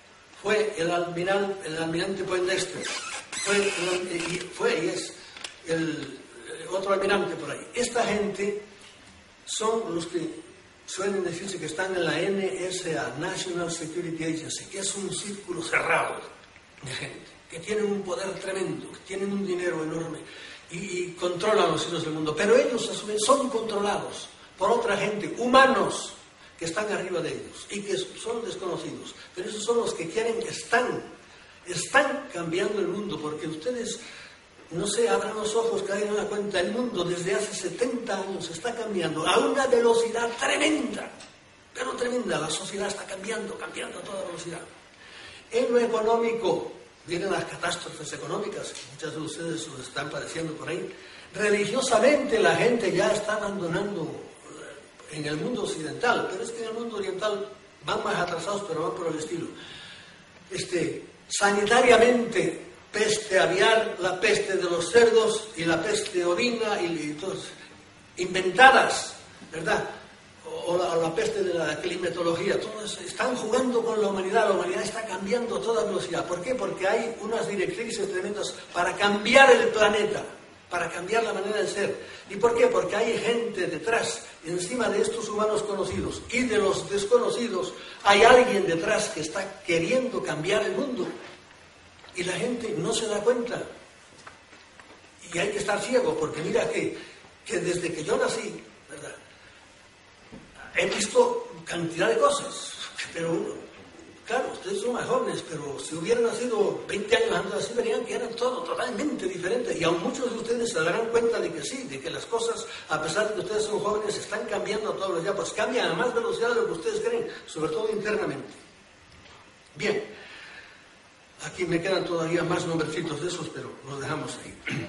fue el almirante, el almirante Poindexter, fue, y fue y es el otro almirante por ahí. Esta gente son los que suelen decirse que están en la N S A, National Security Agency, que es un círculo cerrado de gente, que tienen un poder tremendo, que tienen un dinero enorme y, y controlan los hilos del mundo. Pero ellos, a su vez, son controlados por otra gente, humanos, que están arriba de ellos y que son desconocidos. Pero esos son los que quieren, están, están cambiando el mundo, porque ustedes, no sé, abran los ojos, caigan a cuenta, el mundo desde hace setenta años está cambiando a una velocidad tremenda, pero tremenda. La sociedad está cambiando, cambiando a toda velocidad. En lo económico, vienen las catástrofes económicas, muchas de ustedes lo están padeciendo por ahí. Religiosamente la gente ya está abandonando en el mundo occidental, pero es que en el mundo oriental van más atrasados, pero van por el estilo. Este, sanitariamente, peste aviar, la peste de los cerdos y la peste ovina y, y todas, inventadas, ¿verdad? O, o, la, o la peste de la climatología, todas están jugando con la humanidad, la humanidad está cambiando a toda velocidad. ¿Por qué? Porque hay unas directrices tremendas para cambiar el planeta, para cambiar la manera de ser. ¿Y por qué? Porque hay gente detrás, encima de estos humanos conocidos y de los desconocidos, hay alguien detrás que está queriendo cambiar el mundo. Y la gente no se da cuenta. Y hay que estar ciego, porque mira que, que desde que yo nací, ¿verdad?, he visto cantidad de cosas. Pero, claro, ustedes son más jóvenes, pero si hubieran nacido veinte años antes así, verían que eran todo totalmente diferente. Y aún muchos de ustedes se darán cuenta de que sí, de que las cosas, a pesar de que ustedes son jóvenes, están cambiando a todos los días, pues cambian a más velocidad de lo que ustedes creen, sobre todo internamente. Bien. Aquí me quedan todavía más nombrecitos de esos, pero los dejamos ahí.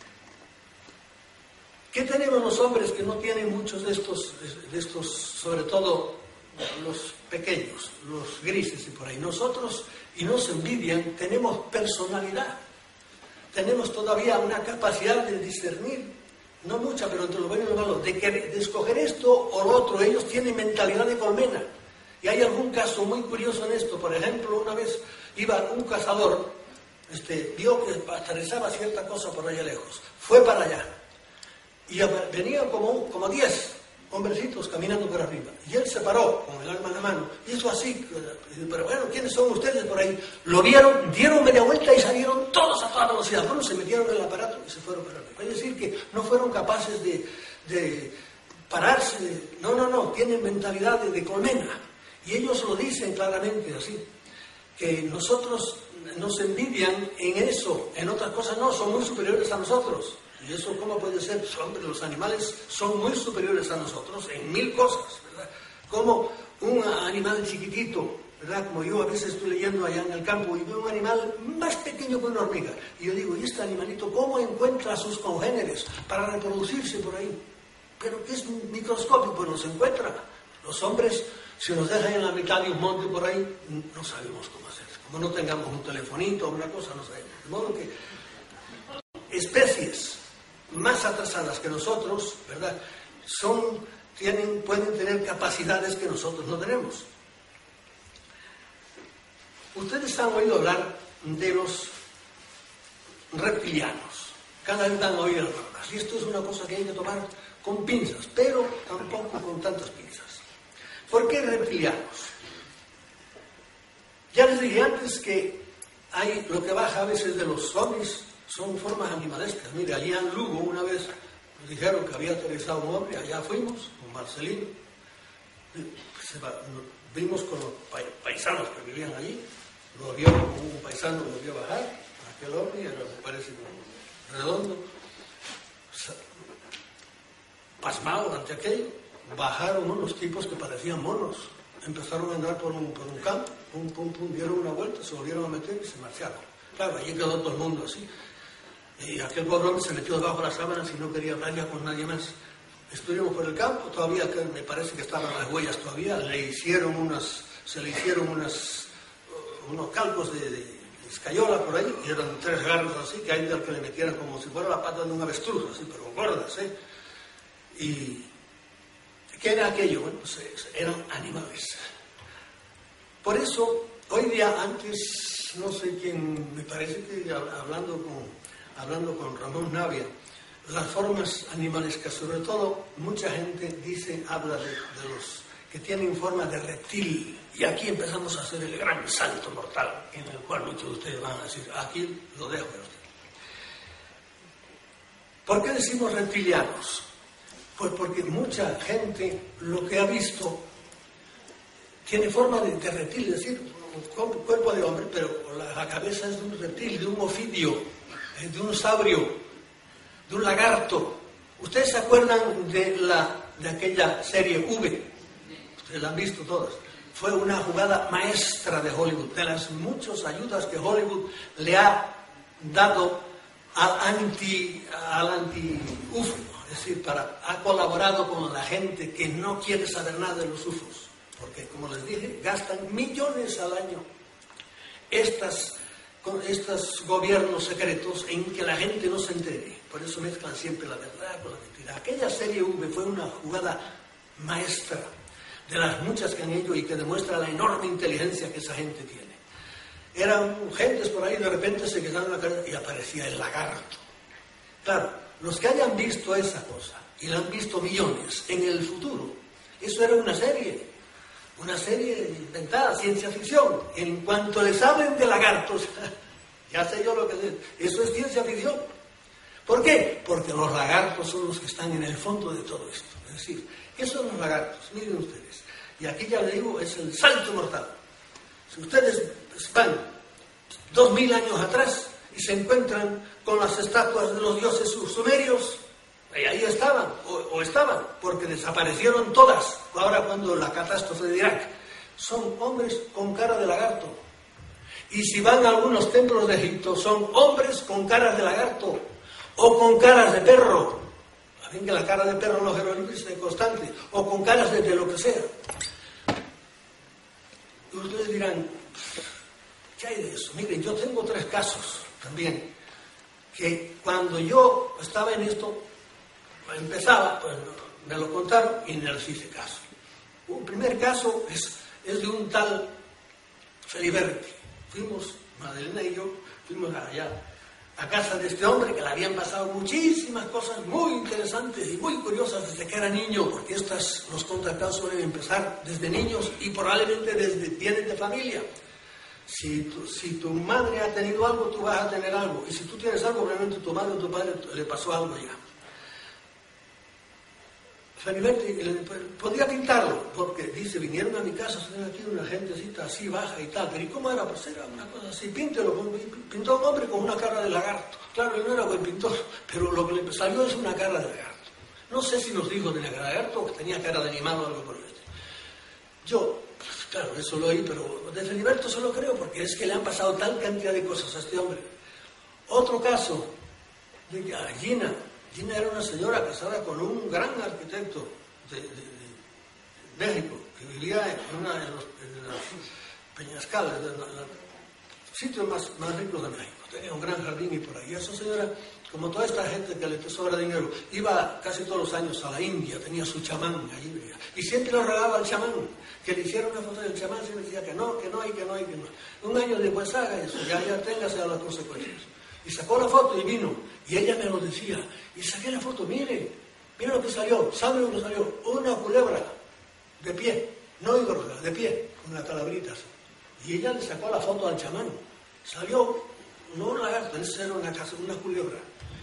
¿Qué tenemos los hombres que no tienen muchos de estos, de estos, sobre todo los pequeños, los grises y por ahí? Nosotros, y nos envidian, tenemos personalidad. Tenemos todavía una capacidad de discernir, no mucha, pero entre lo bueno y lo malo, de, que, de escoger esto o lo otro. Ellos tienen mentalidad de colmena. Y hay algún caso muy curioso en esto. Por ejemplo, una vez iba un cazador, este, vio que aterrizaba cierta cosa por allá lejos, fue para allá y venían como, como diez hombrecitos caminando por arriba, y él se paró con el arma en la mano, hizo así, pero bueno, ¿quiénes son ustedes por ahí? Lo vieron, dieron media vuelta y salieron todos a toda velocidad. Bueno, se metieron en el aparato y se fueron para arriba. Es decir, que no fueron capaces de, de pararse, de, no, no, no, tienen mentalidad de, de colmena, y ellos lo dicen claramente así, que nosotros nos envidian en eso, en otras cosas no, son muy superiores a nosotros. ¿Y eso cómo puede ser? Hombre, los animales son muy superiores a nosotros en mil cosas, ¿verdad? Como un animal chiquitito, ¿verdad? Como yo a veces estoy leyendo allá en el campo y veo un animal más pequeño que una hormiga. Y yo digo, ¿y este animalito cómo encuentra a sus congéneres para reproducirse por ahí? Pero que es microscópico, pues los encuentra. Los hombres, si nos dejan en la mitad de un monte por ahí, no sabemos cómo hacer. Como no tengamos un telefonito o una cosa, no sabemos. De modo que especies más atrasadas que nosotros, ¿verdad?, son, tienen, pueden tener capacidades que nosotros no tenemos. Ustedes han oído hablar de los reptilianos. Cada vez han oído hablar. Y esto es una cosa que hay que tomar con pinzas, pero tampoco con tantas pinzas. ¿Por qué reptilianos? Ya les dije antes que hay lo que baja a veces de los zombies, son formas animalescas. Mire, allí en Lugo una vez nos dijeron que había aterrizado un hombre, allá fuimos, con Marcelino, vimos con los paisanos que vivían allí, lo vio, un paisano lo vio bajar, aquel hombre, era, me parece redondo, pasmado ante aquello, bajaron unos tipos que parecían monos, empezaron a andar por un, por un campo, pum, pum, pum, dieron una vuelta, se volvieron a meter y se marcharon. Claro, allí quedó todo el mundo así. Y aquel pobre hombre se metió debajo de las sábanas y no quería hablar ya con nadie más. Estuvimos por el campo, todavía que me parece que estaban las huellas todavía, le hicieron unas, se le hicieron unas, unos calcos de, de escayola por ahí, y eran tres garros así, que hay del que le metieran como si fuera la pata de un avestruz, así, pero gordas, ¿eh? Y ¿qué era aquello? Bueno, pues eran animales. Por eso hoy día, antes, no sé quién, me parece que hablando con, hablando con Ramón Navia, las formas animalescas, sobre todo, mucha gente dice, habla de, de los que tienen forma de reptil, y aquí empezamos a hacer el gran salto mortal, en el cual muchos de ustedes van a decir, aquí lo dejo de usted. ¿Por qué decimos reptilianos? Pues porque mucha gente lo que ha visto tiene forma de, de reptil, es decir, un cuerpo de hombre, pero la, la cabeza es de un reptil, de un ofidio, de un saurio, de un lagarto. ¿Ustedes se acuerdan de, la, de aquella serie V? Ustedes la han visto todas. Fue una jugada maestra de Hollywood, de las muchas ayudas que Hollywood le ha dado al anti, al anti-U F O. Es decir, para, ha colaborado con la gente que no quiere saber nada de los U F Os. Porque, como les dije, gastan millones al año estas, estos gobiernos secretos en que la gente no se entere. Por eso mezclan siempre la verdad con la mentira. Aquella serie V fue una jugada maestra de las muchas que han hecho y que demuestra la enorme inteligencia que esa gente tiene. Eran gentes por ahí, de repente se quedaron en la cara y aparecía el lagarto. Claro, los que hayan visto esa cosa, y la han visto millones, en el futuro, eso era una serie. Una serie inventada, ciencia ficción. En cuanto les hablen de lagartos, ya sé yo lo que es. Eso es ciencia ficción. ¿Por qué? Porque los lagartos son los que están en el fondo de todo esto. Es decir, ¿qué son los lagartos? Miren ustedes. Y aquí ya les digo, es el salto mortal. Si ustedes van dos mil años atrás y se encuentran con las estatuas de los dioses sumerios, y ahí estaban, o, o estaban, porque desaparecieron todas, ahora cuando la catástrofe de Irak. Son hombres con cara de lagarto. Y si van a algunos templos de Egipto, son hombres con caras de lagarto, o con caras de perro. Ven que la cara de perro en los jeroglíficos es constante, o con caras de, de lo que sea. Y ustedes dirán, ¿qué hay de eso? Miren, yo tengo tres casos también, que cuando yo estaba en esto, empezaba, pues me lo contaron y no les hice caso. Un primer caso es, es de un tal Feliberti. Fuimos, Madalena y yo, fuimos allá a casa de este hombre que le habían pasado muchísimas cosas muy interesantes y muy curiosas desde que era niño, porque estas, los contactados suelen empezar desde niños y probablemente desde vienen de familia. Si tu, si tu madre ha tenido algo, tú vas a tener algo. Y si tú tienes algo, probablemente tu madre o tu padre le pasó algo ya. Feliberti podía pintarlo, porque dice, vinieron a mi casa, se ven aquí una gentecita así baja y tal, pero ¿y cómo era? Pues era una cosa así, píntelo, pintó un hombre con una cara de lagarto. Claro, él no era buen pintor, pero lo que le salió es una cara de lagarto. No sé si nos dijo de lagarto o que tenía cara de animal o algo por el estilo. Yo, pues, claro, eso lo oí, pero de Feliberto se lo creo, porque es que le han pasado tal cantidad de cosas a este hombre. Otro caso, de Gina. Gina era una señora casada con un gran arquitecto de, de, de México, que vivía en una de los, de los peñascales, de los sitios más, más ricos de México. Tenía un gran jardín y por ahí. Esa señora, como toda esta gente que le sobra dinero, iba casi todos los años a la India, tenía su chamán allí, y siempre lo regalaba al chamán, que le hiciera una foto del chamán, siempre decía que no, que no hay, que no hay, que no. Un año después haga eso, ya, ya téngase a las consecuencias. Y sacó la foto y vino, y ella me lo decía, y saqué la foto, mire, mire lo que salió, ¿sabe lo que salió? Una culebra, de pie, no hidrógena, de pie, con las calabritas. Y ella le sacó la foto al chamán, salió, no un lagarto, esa era una, casa, una culebra.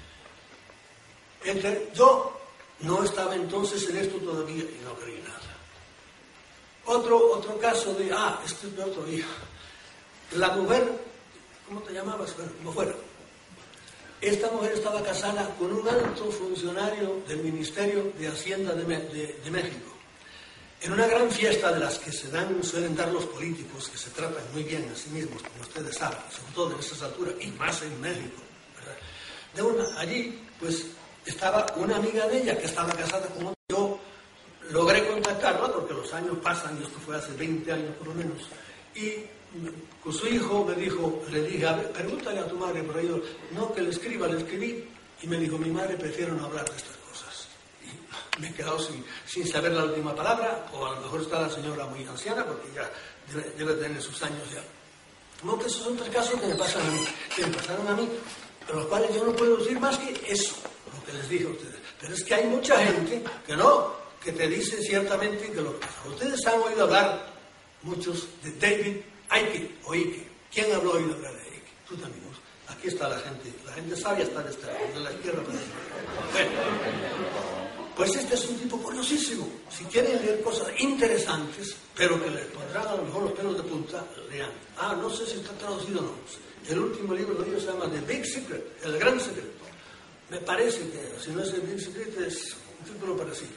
Entre, yo no estaba entonces en esto todavía y no creí nada. Otro, otro caso de, ah, este es de otro día. La mujer, ¿cómo te llamabas? Bueno, como fuera. Esta mujer estaba casada con un alto funcionario del Ministerio de Hacienda de, de, de México. En una gran fiesta de las que se dan, suelen dar los políticos, que se tratan muy bien a sí mismos, como ustedes saben, sobre todo en esas alturas, y más en México, ¿verdad? De una, allí, pues, estaba una amiga de ella que estaba casada con otro. Yo logré contactarla, porque los años pasan, y esto fue hace veinte años por lo menos, y con su hijo me dijo, le dije, a ver, pregúntale a tu madre por ahí. No, que le escriba, le escribí, y me dijo, mi madre prefiere no hablar de estas cosas. Y me he quedado sin, sin saber la última palabra, o a lo mejor está la señora muy anciana, porque ya debe, debe tener sus años ya. Como que esos son tres casos que me pasan a mí, que me pasaron a mí, pero los cuales yo no puedo decir más que eso, lo que les dije a ustedes. Pero es que hay mucha gente que no, que te dice ciertamente que lo que pasa. Ustedes han oído hablar, muchos, de David Icke, o Icke. ¿Quién habló oído hablar de Icke? Tú también. Aquí está la gente, la gente sabia está de este lado, de la izquierda para la bueno, pues este es un tipo curiosísimo. Si quieren leer cosas interesantes, pero que les pondrán a lo mejor los pelos de punta, lean. Ah, no sé si está traducido o no. El último libro de ellos se llama The Big Secret, El Gran Secreto. Me parece que, si no es el Big Secret, es un título parecido.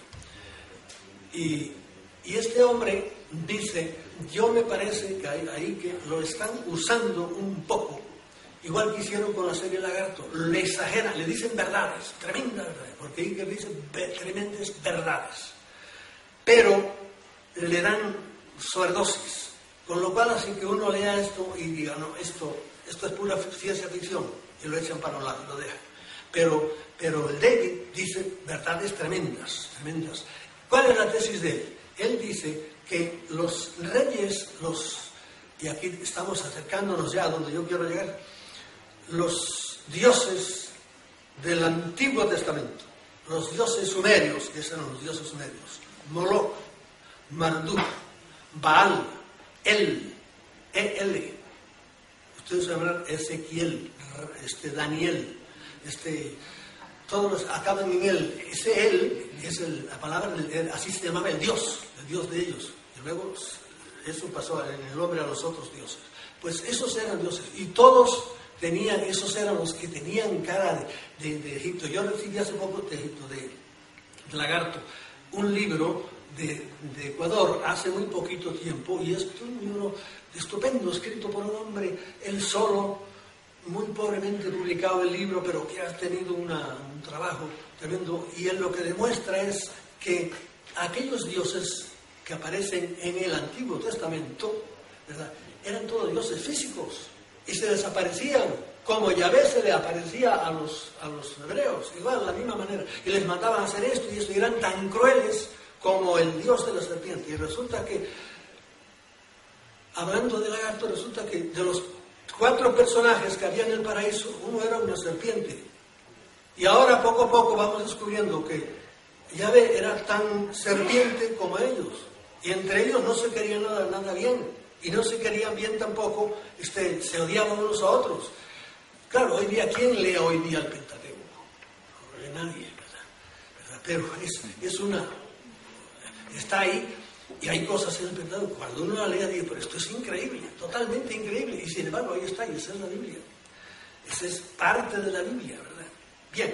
Y, y este hombre dice, yo me parece que ahí, ahí que lo están usando un poco, igual que hicieron con la serie Lagarto, le exageran, le dicen verdades, tremendas verdades, porque Icke dice tremendas verdades, pero le dan sobredosis, con lo cual hace que uno lea esto y diga, no, esto, esto es pura ciencia ficción, y lo echan para un lado, lo dejan. Pero, pero el David dice verdades tremendas, tremendas. ¿Cuál es la tesis de él? Él dice que los reyes, los, y aquí estamos acercándonos ya a donde yo quiero llegar, los dioses del Antiguo Testamento, los dioses sumerios, que eran los dioses sumerios, Moloch, Marduk, Baal, El, El, ustedes sabrán Ezequiel, este, Daniel, este, todos los acaban en él. Ese él es el, la palabra, el, así se llamaba el Dios, el Dios de ellos. Y luego eso pasó en el nombre a los otros dioses. Pues esos eran dioses. Y todos tenían, esos eran los que tenían cara de, de, de Egipto. Yo recibí hace poco de Egipto, de, de Lagarto, un libro de, de Ecuador hace muy poquito tiempo. Y es un libro estupendo, escrito por un hombre, él solo, muy pobremente publicado el libro, pero que ha tenido una, un trabajo tremendo, y él lo que demuestra es que aquellos dioses que aparecen en el Antiguo Testamento, ¿verdad?, eran todos dioses físicos, y se desaparecían, como Yahvé se le aparecía a los, a los hebreos, igual, de la misma manera, y les mandaban a hacer esto y esto, y eran tan crueles como el dios de la serpiente. Y resulta que, hablando de Lagarto, resulta que de los cuatro personajes que había en el paraíso, uno era una serpiente. Y ahora poco a poco vamos descubriendo que Yahvé era tan serpiente como ellos. Y entre ellos no se querían nada, nada bien. Y no se querían bien tampoco, este, se odiaban unos a otros. Claro, hoy día, ¿quién lee hoy día el Pentateuco? No lee nadie, ¿verdad? ¿verdad? Pero es, es una... Está ahí. Y hay cosas en el Pentateuco, cuando uno la lea, dice, pero esto es increíble, totalmente increíble. Y sin embargo, ahí está, y esa es la Biblia. Esa es parte de la Biblia, ¿verdad? Bien.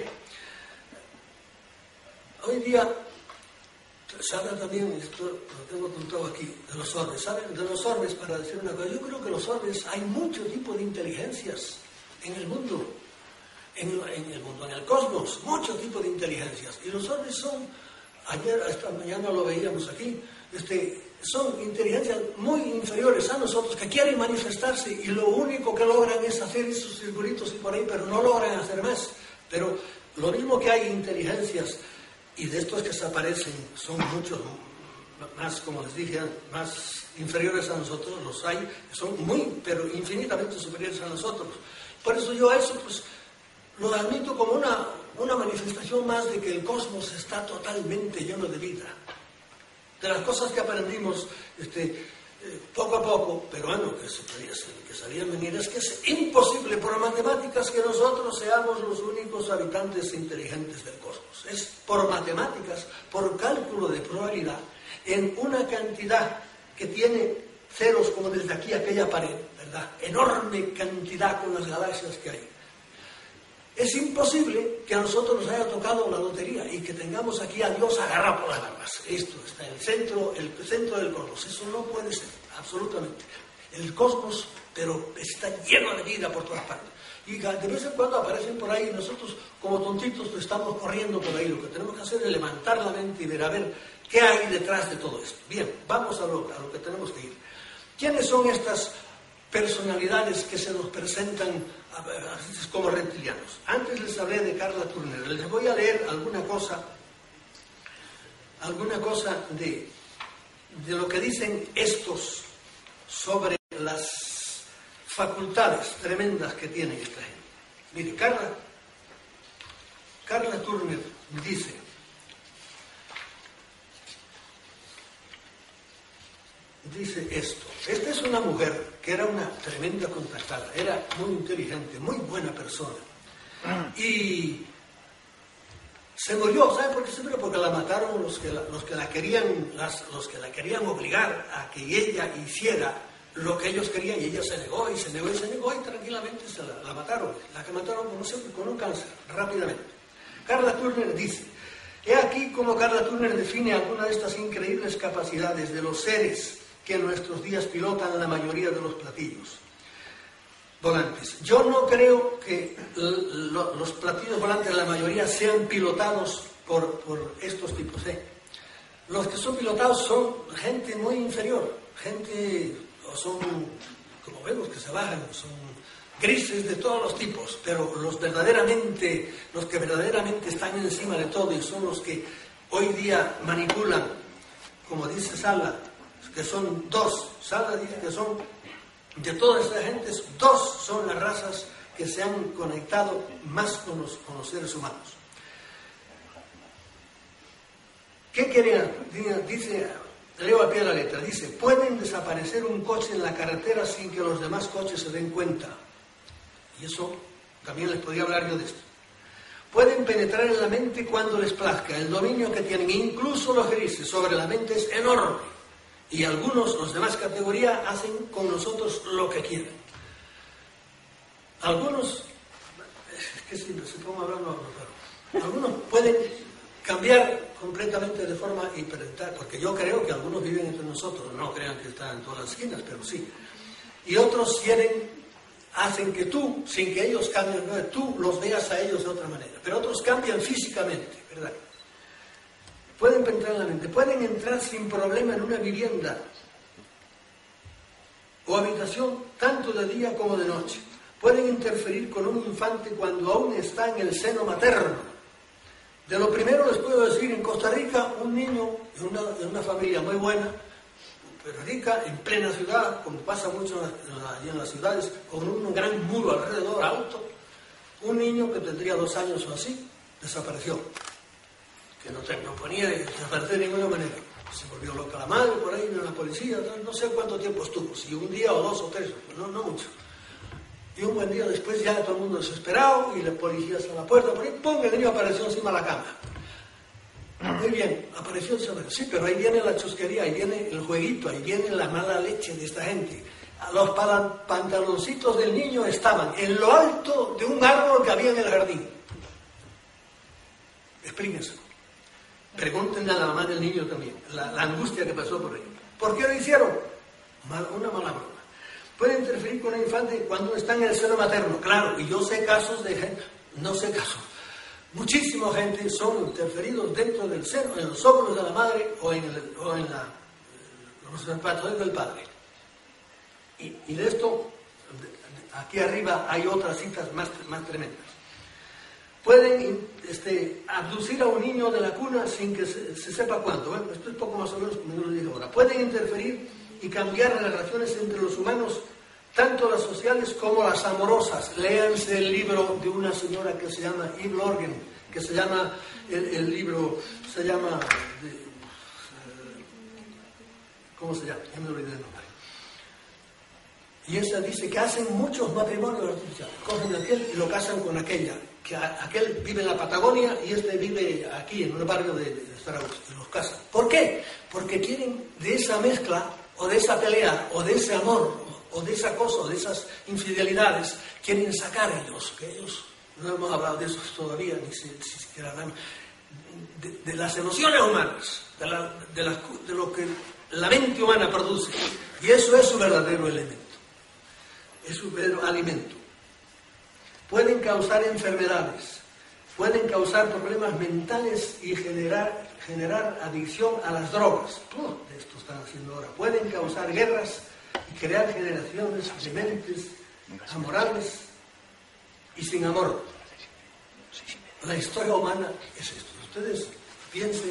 Hoy día, se habla también, esto lo tengo apuntado aquí, de los orbes. ¿Saben? De los orbes, para decir una cosa, yo creo que los orbes, hay mucho tipo de inteligencias en el mundo, en, en el mundo, en el cosmos, mucho tipo de inteligencias. Y los orbes son, ayer, esta mañana lo veíamos aquí, Este, son inteligencias muy inferiores a nosotros que quieren manifestarse y lo único que logran es hacer esos circulitos y por ahí, pero no logran hacer más. Pero lo mismo que hay inteligencias, y de estos que se aparecen son muchos más, como les dije, más inferiores a nosotros, los hay, son muy, pero infinitamente superiores a nosotros. Por eso yo a eso pues lo admito como una, una manifestación más de que el cosmos está totalmente lleno de vida. De las cosas que aprendimos este, eh, poco a poco, pero bueno, que, se, que sabían venir, es que es imposible por matemáticas que nosotros seamos los únicos habitantes inteligentes del cosmos. Es por matemáticas, por cálculo de probabilidad, en una cantidad que tiene ceros como desde aquí a aquella pared, ¿verdad? Enorme cantidad con las galaxias que hay. Es imposible que a nosotros nos haya tocado la lotería y que tengamos aquí a Dios agarrado por las barbas. Esto está en el centro, el centro del cosmos. Eso no puede ser, absolutamente. El cosmos, pero está lleno de vida por todas partes. Y de vez en cuando aparecen por ahí, nosotros como tontitos pues, estamos corriendo por ahí. Lo que tenemos que hacer es levantar la mente y ver a ver qué hay detrás de todo esto. Bien, vamos a lo, a lo que tenemos que ir. ¿Quiénes son estas personalidades que se nos presentan como reptilianos? Antes les hablé de Carla Turner. Les voy a leer alguna cosa alguna cosa de, de lo que dicen estos sobre las facultades tremendas que tiene esta gente. Mire, Carla, Carla Turner dice: dice esto. Esta es una mujer que era una tremenda contactada, era muy inteligente, muy buena persona. Y se murió, ¿sabe por qué se murió? Porque la mataron los que la, los que la querían, las, los que la querían obligar a que ella hiciera lo que ellos querían, y ella se negó y se negó y se negó y tranquilamente se la, la mataron. La que mataron, como siempre, con un cáncer, rápidamente. Carla Turner dice: he aquí cómo Carla Turner define alguna de estas increíbles capacidades de los seres que en nuestros días pilotan la mayoría de los platillos volantes. Yo no creo que lo, los platillos volantes, la mayoría, sean pilotados por, por estos tipos. ¿eh? Los que son pilotados son gente muy inferior, gente, o son, como vemos, que se bajan, son grises de todos los tipos, pero los verdaderamente, los que verdaderamente están encima de todo y son los que hoy día manipulan, como dice Sala, que son dos, Sala dice que son, de todas estas gentes, dos son las razas que se han conectado más con los, con los seres humanos. ¿Qué querían? Dice, leo a pie de la letra, dice: pueden desaparecer un coche en la carretera sin que los demás coches se den cuenta. Y eso también les podría hablar yo de esto. Pueden penetrar en la mente cuando les plazca. El dominio que tienen, incluso los grises, sobre la mente es enorme. Y algunos, los de más categoría, hacen con nosotros lo que quieren. Algunos, es que si se pongo a hablar, no hablo, pero algunos pueden cambiar completamente de forma hiperental, porque yo creo que algunos viven entre nosotros, no crean que están en todas las esquinas, pero sí. Y otros quieren, hacen que tú, sin que ellos cambien, tú los veas a ellos de otra manera. Pero otros cambian físicamente, ¿verdad? Pueden penetrar en la mente, pueden entrar sin problema en una vivienda o habitación, tanto de día como de noche. Pueden interferir con un infante cuando aún está en el seno materno. De lo primero les puedo decir, en Costa Rica, un niño de una, de una familia muy buena, pero rica, en plena ciudad, como pasa mucho allí en las ciudades, con un gran muro alrededor alto, un niño que tendría dos años o así, desapareció. Que no, te, no ponía y desapareció de ninguna manera. Se volvió loca la madre, por ahí vino la policía, no, no sé cuánto tiempo estuvo, si un día o dos o tres, no, no mucho. Y un buen día después ya todo el mundo desesperado y la policía a la puerta, por ahí, ¡pum!, el niño apareció encima de la cama. Muy bien, apareció, sí, pero ahí viene la chusquería, ahí viene el jueguito, ahí viene la mala leche de esta gente. Los pantaloncitos del niño estaban en lo alto de un árbol que había en el jardín. Explíquense. Pregúntenle a la mamá del niño también, la, la angustia que pasó por ahí. ¿Por qué lo hicieron? Mal, una mala broma. Puede interferir con el infante cuando está en el seno materno, claro, y yo sé casos de gente, no sé casos, muchísima gente son interferidos dentro del seno, en los óvulos de la madre o en, el, o en la, los espermatozoides del padre. Y, y de esto, aquí arriba hay otras citas más, más tremendas. Pueden este, abducir a un niño de la cuna sin que se, se sepa cuándo. Bueno, esto es poco más o menos como yo lo dije ahora. Pueden interferir y cambiar las relaciones entre los humanos, tanto las sociales como las amorosas. Léanse el libro de una señora que se llama Eve Lorgen, que se llama, el, el libro se llama, de, ¿cómo se llama? Ya me olvidé el nombre. Y esa dice que hacen muchos matrimonios artificiales. Cogen a aquel y lo casan con aquella. Que aquel vive en la Patagonia y este vive aquí, en un barrio de, de Zaragoza, y los casan. ¿Por qué? Porque quieren de esa mezcla, o de esa pelea, o de ese amor, o de esa cosa, o de esas infidelidades, quieren sacar ellos, que ellos, no hemos hablado de eso todavía, ni si, si siquiera hablamos, de, de las emociones humanas, de, la, de, la, de lo que la mente humana produce, y eso es su verdadero elemento, es su verdadero alimento. Pueden causar enfermedades, pueden causar problemas mentales y generar, generar adicción a las drogas. Oh, de esto están haciendo ahora. Pueden causar guerras y crear generaciones de mentes amorables y sin amor. La historia humana es esto. Ustedes piensen qué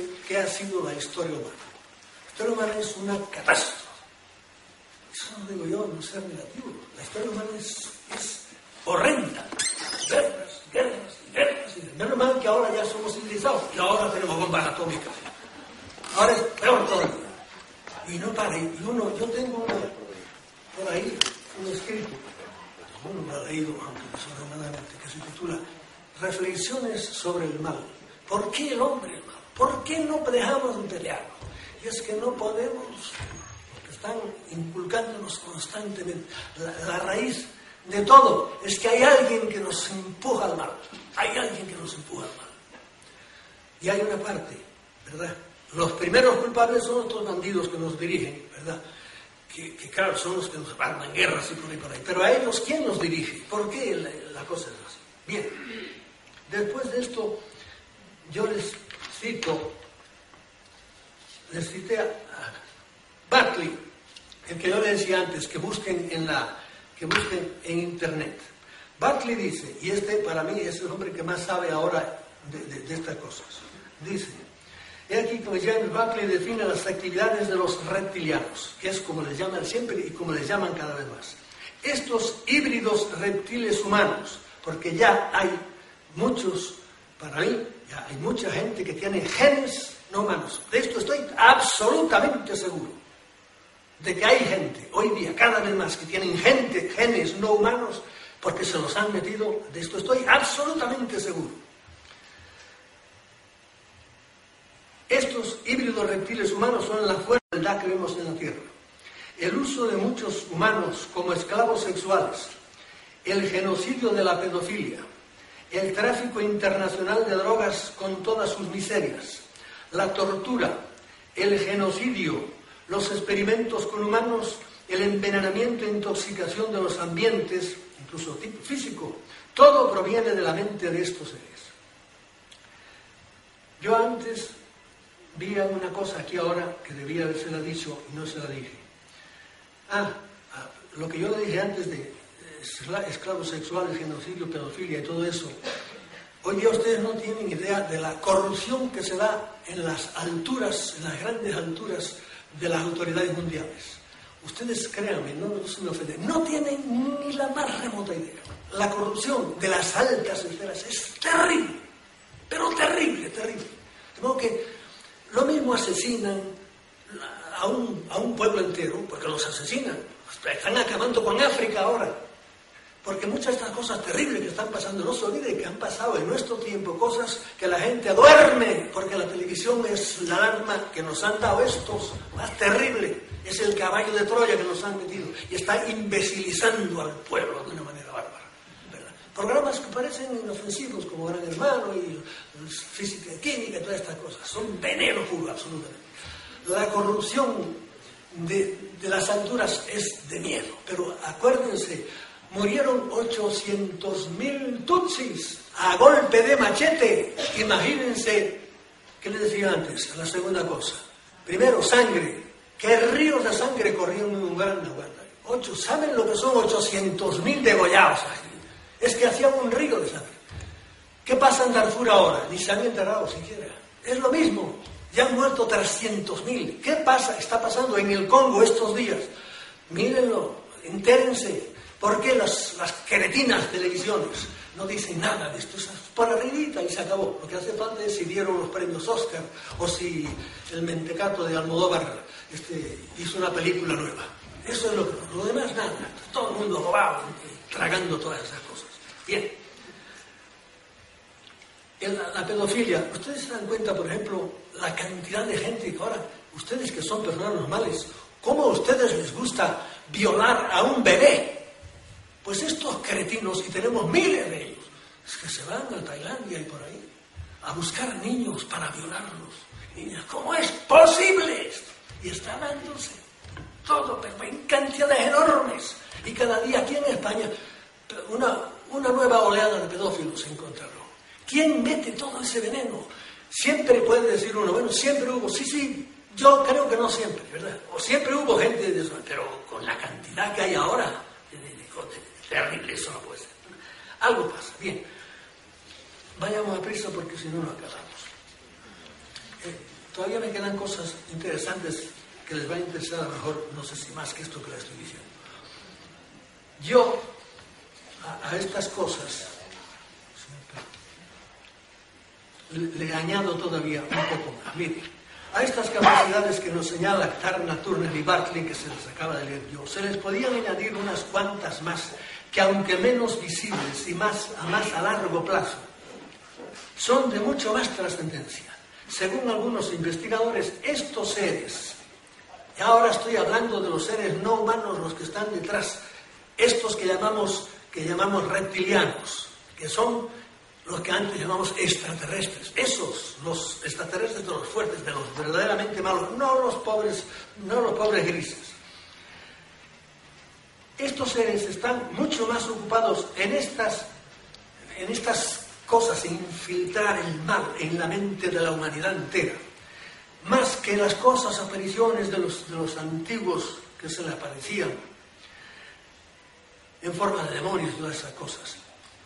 ha sido la historia humana. La historia humana es una catástrofe. Eso no digo yo, no ser negativo. La historia humana es, es horrenda. Guerras, guerras, guerras. Menos mal que ahora ya somos civilizados y ahora tenemos bombas atómicas. Ahora es peor todavía. Y no para. Y uno, yo tengo una, por ahí un escrito, uno me ha leído, aunque desordenadamente, que se titula Reflexiones sobre el mal. ¿Por qué el hombre es malo? ¿Por qué no dejamos de pelear? Y es que no podemos, porque están inculcándonos constantemente. La, la raíz de todo es que hay alguien que nos empuja al mal. Hay alguien que nos empuja al mal. Y hay una parte, ¿verdad? Los primeros culpables son estos bandidos que nos dirigen, ¿verdad? Que, que claro, son los que nos arman guerras y por ahí por ahí. Pero a ellos, ¿quién nos dirige? ¿Por qué la, la cosa es así? Bien, después de esto, yo les cito, les cité a, a Barclay, el que yo les decía antes, que busquen en la, que busquen en internet. Barclay dice, y este para mí es el hombre que más sabe ahora de, de, de estas cosas, dice, he aquí como James Barclay define las actividades de los reptilianos, que es como les llaman siempre y como les llaman cada vez más. Estos híbridos reptiles humanos, porque ya hay muchos, para mí, ya hay mucha gente que tiene genes no humanos. De esto estoy absolutamente seguro. De que hay gente, hoy día, cada vez más, que tienen gente, genes no humanos, porque se los han metido, de esto estoy absolutamente seguro. Estos híbridos reptiles humanos son la fuerza de maldad que vemos en la Tierra. El uso de muchos humanos como esclavos sexuales, el genocidio de la pedofilia, el tráfico internacional de drogas con todas sus miserias, la tortura, el genocidio, los experimentos con humanos, el envenenamiento e intoxicación de los ambientes, incluso tipo físico, todo proviene de la mente de estos seres. Yo antes vi una cosa aquí ahora que debía habérsela dicho y no se la dije. Ah, lo que yo le dije antes de esclavos sexuales, genocidio, pedofilia y todo eso. Hoy día ustedes no tienen idea de la corrupción que se da en las alturas, en las grandes alturas de las autoridades mundiales. Ustedes créanme, no, no se me ofenden, no tienen ni la más remota idea. La corrupción de las altas esferas es terrible, pero terrible, terrible. De modo que lo mismo asesinan a un, a un pueblo entero, porque los asesinan. Están acabando con África ahora. Porque muchas de estas cosas terribles que están pasando, no se olvide que han pasado en nuestro tiempo cosas que la gente duerme, porque la televisión es la alarma que nos han dado estos, más terrible, es el caballo de Troya que nos han metido, y está imbecilizando al pueblo de una manera bárbara, ¿verdad? Programas que parecen inofensivos, como Gran Hermano y física y química y todas estas cosas, son veneno puro, absolutamente. La corrupción de, de las alturas es de miedo, pero acuérdense, murieron ochocientos mil tutsis a golpe de machete. Imagínense, ¿qué les decía antes? La segunda cosa. Primero, sangre. ¿Qué ríos de sangre corrían en un gran lugar? Ocho, ¿saben lo que son ochocientos mil degollados? Es que hacían un río de sangre. ¿Qué pasa en Darfur ahora? Ni se han enterrado siquiera. Es lo mismo. Ya han muerto trescientos mil. ¿Qué pasa? Está pasando en el Congo estos días. Mírenlo, entérense. ¿Por qué las, las queretinas televisiones no dicen nada de esto? Es por arribita y se acabó. Lo que hace falta es si dieron los premios Oscar o si el mentecato de Almodóvar este, hizo una película nueva. Eso es lo que... Lo demás nada. Todo el mundo robado, tragando todas esas cosas. Bien. La, la pedofilia. Ustedes se dan cuenta, por ejemplo, la cantidad de gente que ahora, ustedes que son personas normales, ¿cómo a ustedes les gusta violar a un bebé? Pues estos cretinos, y tenemos miles de ellos, es que se van a Tailandia y por ahí a buscar niños para violarlos. Niños, ¿cómo es posible esto? Y están dándose todo, pero en cantidades enormes. Y cada día aquí en España, una, una nueva oleada de pedófilos se encontraron. ¿Quién mete todo ese veneno? Siempre puede decir uno, bueno, siempre hubo, sí, sí, yo creo que no siempre, ¿verdad? O siempre hubo gente de eso, pero con la cantidad que hay ahora, de, de, de, de, terrible, eso no puede ser. Algo pasa. Bien. Vayamos a prisa porque si no, no acabamos. Eh, todavía me quedan cosas interesantes que les va a interesar, a lo mejor, no sé si más que esto que les estoy diciendo. Yo, a, a estas cosas, le, le añado todavía un poco más. Mire, a estas capacidades que nos señala Turner, Turner y Bartley, que se les acaba de leer yo, se les podían añadir unas cuantas más, que aunque menos visibles y más a, más a largo plazo, son de mucho más trascendencia. Según algunos investigadores, estos seres, y ahora estoy hablando de los seres no humanos, los que están detrás, estos que llamamos, que llamamos reptilianos, que son los que antes llamamos extraterrestres, esos, los extraterrestres de los fuertes, de los verdaderamente malos, no los pobres, no los pobres grises. Estos seres están mucho más ocupados en estas, en estas cosas, en infiltrar el mal en la mente de la humanidad entera, más que las cosas, apariciones de los, de los antiguos que se le aparecían en forma de demonios y todas esas cosas.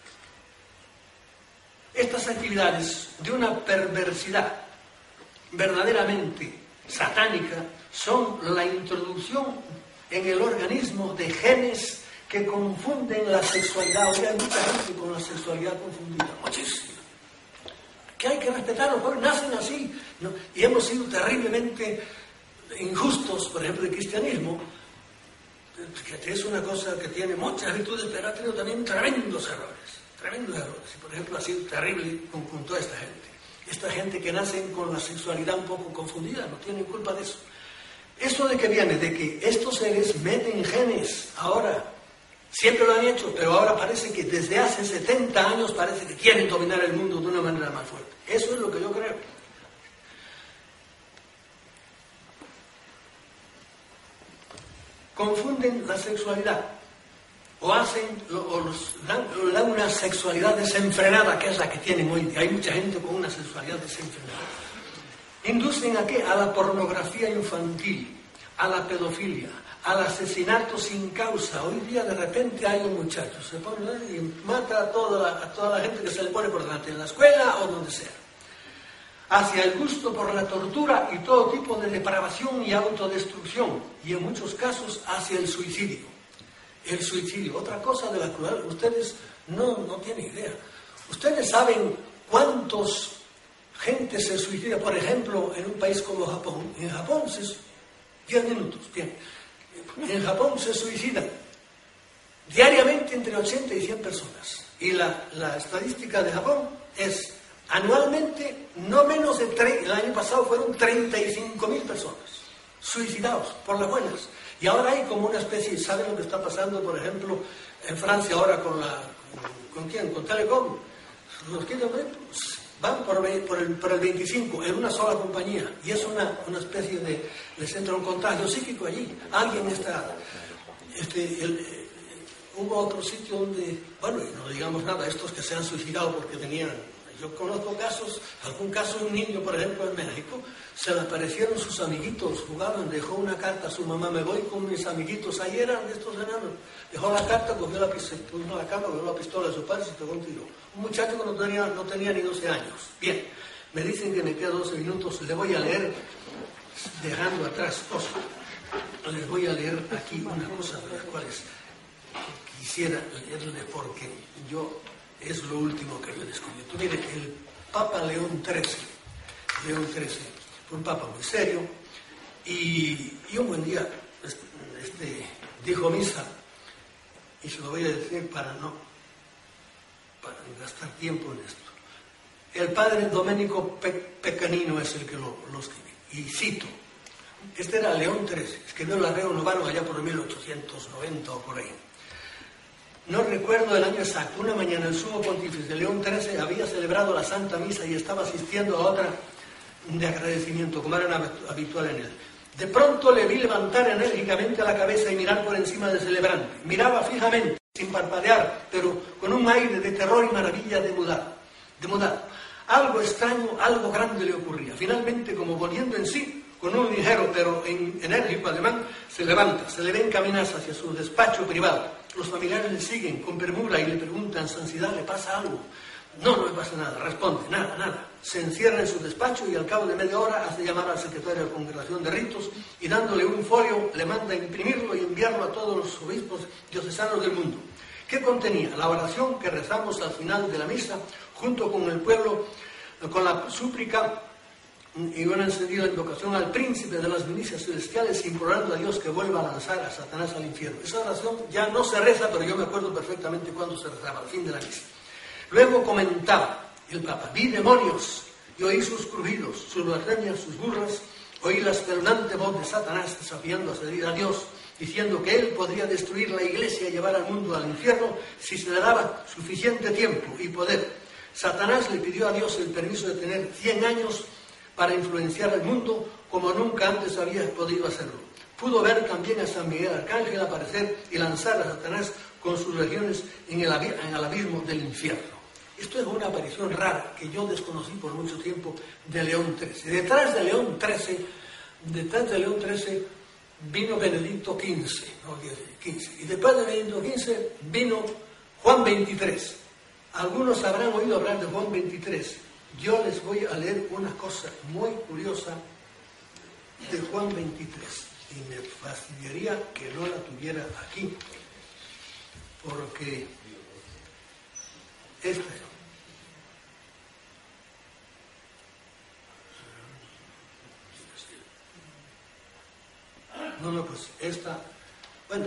Estas actividades de una perversidad verdaderamente satánica son la introducción en el organismo de genes que confunden la sexualidad. Hoy hay mucha gente con la sexualidad confundida, muchísimo. Que hay que respetarlos, porque nacen así, ¿no? Y hemos sido terriblemente injustos, por ejemplo, el cristianismo, que es una cosa que tiene muchas virtudes, pero ha tenido también tremendos errores, tremendos errores. Y por ejemplo ha sido terrible con, con toda esta gente. Esta gente que nacen con la sexualidad un poco confundida, no tienen culpa de eso. ¿Esto de qué viene? De que estos seres meten genes ahora. Siempre lo han hecho, pero ahora parece que desde hace setenta años parece que quieren dominar el mundo de una manera más fuerte. Eso es lo que yo creo. Confunden la sexualidad o hacen o los dan, o dan una sexualidad desenfrenada, que es la que tienen hoy. Hay mucha gente con una sexualidad desenfrenada. Inducen a qué? A la pornografía infantil, a la pedofilia, al asesinato sin causa. Hoy día de repente hay un muchacho, se pone y mata a toda, la, a toda la gente que se le pone por delante, en la escuela o donde sea. Hacia el gusto por la tortura y todo tipo de depravación y autodestrucción, y en muchos casos hacia el suicidio. El suicidio, otra cosa de la cual ustedes no, no tienen idea. Ustedes saben cuántos gente se suicida, por ejemplo, en un país como Japón. En Japón se diez minutos, bien. En Japón se suicidan diariamente entre ochenta y cien personas. Y la, la estadística de Japón es anualmente no menos de tres, el año pasado fueron treinta y cinco mil personas suicidados por las buenas. Y ahora hay como una especie, ¿saben lo que está pasando, por ejemplo, en Francia ahora con la, con, ¿con quién? Con Telecom. Los que van por, por, el, por el veinticinco en una sola compañía, y es una, una especie de, les entra un contagio psíquico allí. Alguien está, este, el, eh, hubo otro sitio donde, bueno, y no digamos nada, estos que se han suicidado porque tenían, yo conozco casos, algún caso de un niño, por ejemplo, en México, se le aparecieron sus amiguitos, jugaban, dejó una carta a su mamá, me voy con mis amiguitos, ahí eran de estos enanos, dejó la carta, cogió la pistola, puso a la cama, cogió la pistola de su padre y se pegó un tiro. Un muchacho que no tenía, no tenía ni doce años. Bien, me dicen que me quedan doce minutos, le voy a leer, dejando atrás cosas, les voy a leer aquí una cosa de las cuales quisiera leerle porque yo, es lo último que yo he descubierto. Mire, el Papa León trece, León trece, fue un papa muy serio, y, y un buen día este, este, dijo misa, y se lo voy a decir para no para gastar tiempo en esto. El padre Domenico Pe Pecanino es el que lo, lo escribe, y cito, este era León trece, escribió el Arreo Novaro allá por mil ochocientos noventa o por ahí. No recuerdo el año exacto. Una mañana el sumo pontífice León trece había celebrado la Santa Misa y estaba asistiendo a otra de agradecimiento, como era habitual en él. De pronto le vi levantar enérgicamente la cabeza y mirar por encima del celebrante. Miraba fijamente, sin parpadear, pero con un aire de terror y maravilla de mudar. De mudar. Algo extraño, algo grande le ocurría. Finalmente, como volviendo en sí, con un ligero pero enérgico ademán, se levanta, se le ve encaminar hacia su despacho privado. Los familiares le siguen con premura y le preguntan, Santidad, ¿le pasa algo? No, no me pasa nada, responde, nada, nada. Se encierra en su despacho y al cabo de media hora hace llamar al secretario de la Congregación de Ritos y dándole un folio le manda a imprimirlo y enviarlo a todos los obispos diocesanos del mundo. ¿Qué contenía? La oración que rezamos al final de la misa junto con el pueblo, con la súplica y una encendida invocación al príncipe de las milicias celestiales, implorando a Dios que vuelva a lanzar a Satanás al infierno. Esa oración ya no se reza, pero yo me acuerdo perfectamente cuándo se rezaba, al fin de la misa. Luego comentaba el Papa: vi demonios y oí sus crujidos, sus blasfemias, sus burlas, oí la espeluznante voz de Satanás desafiando a servir a Dios, diciendo que él podría destruir la iglesia y llevar al mundo al infierno si se le daba suficiente tiempo y poder. Satanás le pidió a Dios el permiso de tener cien años para influenciar el mundo como nunca antes había podido hacerlo. Pudo ver también a San Miguel Arcángel aparecer y lanzar a Satanás con sus legiones en el, en el abismo del infierno. Esto es una aparición rara que yo desconocí por mucho tiempo de León trece. Detrás de León trece, detrás de León trece vino Benedicto quince, no, quince, y después de Benedicto quince vino Juan veintitrés. Algunos habrán oído hablar de Juan veintitrés. Yo les voy a leer una cosa muy curiosa de Juan veintitrés y me fastidiaría que no la tuviera aquí, porque esta es. No, no, pues esta, bueno,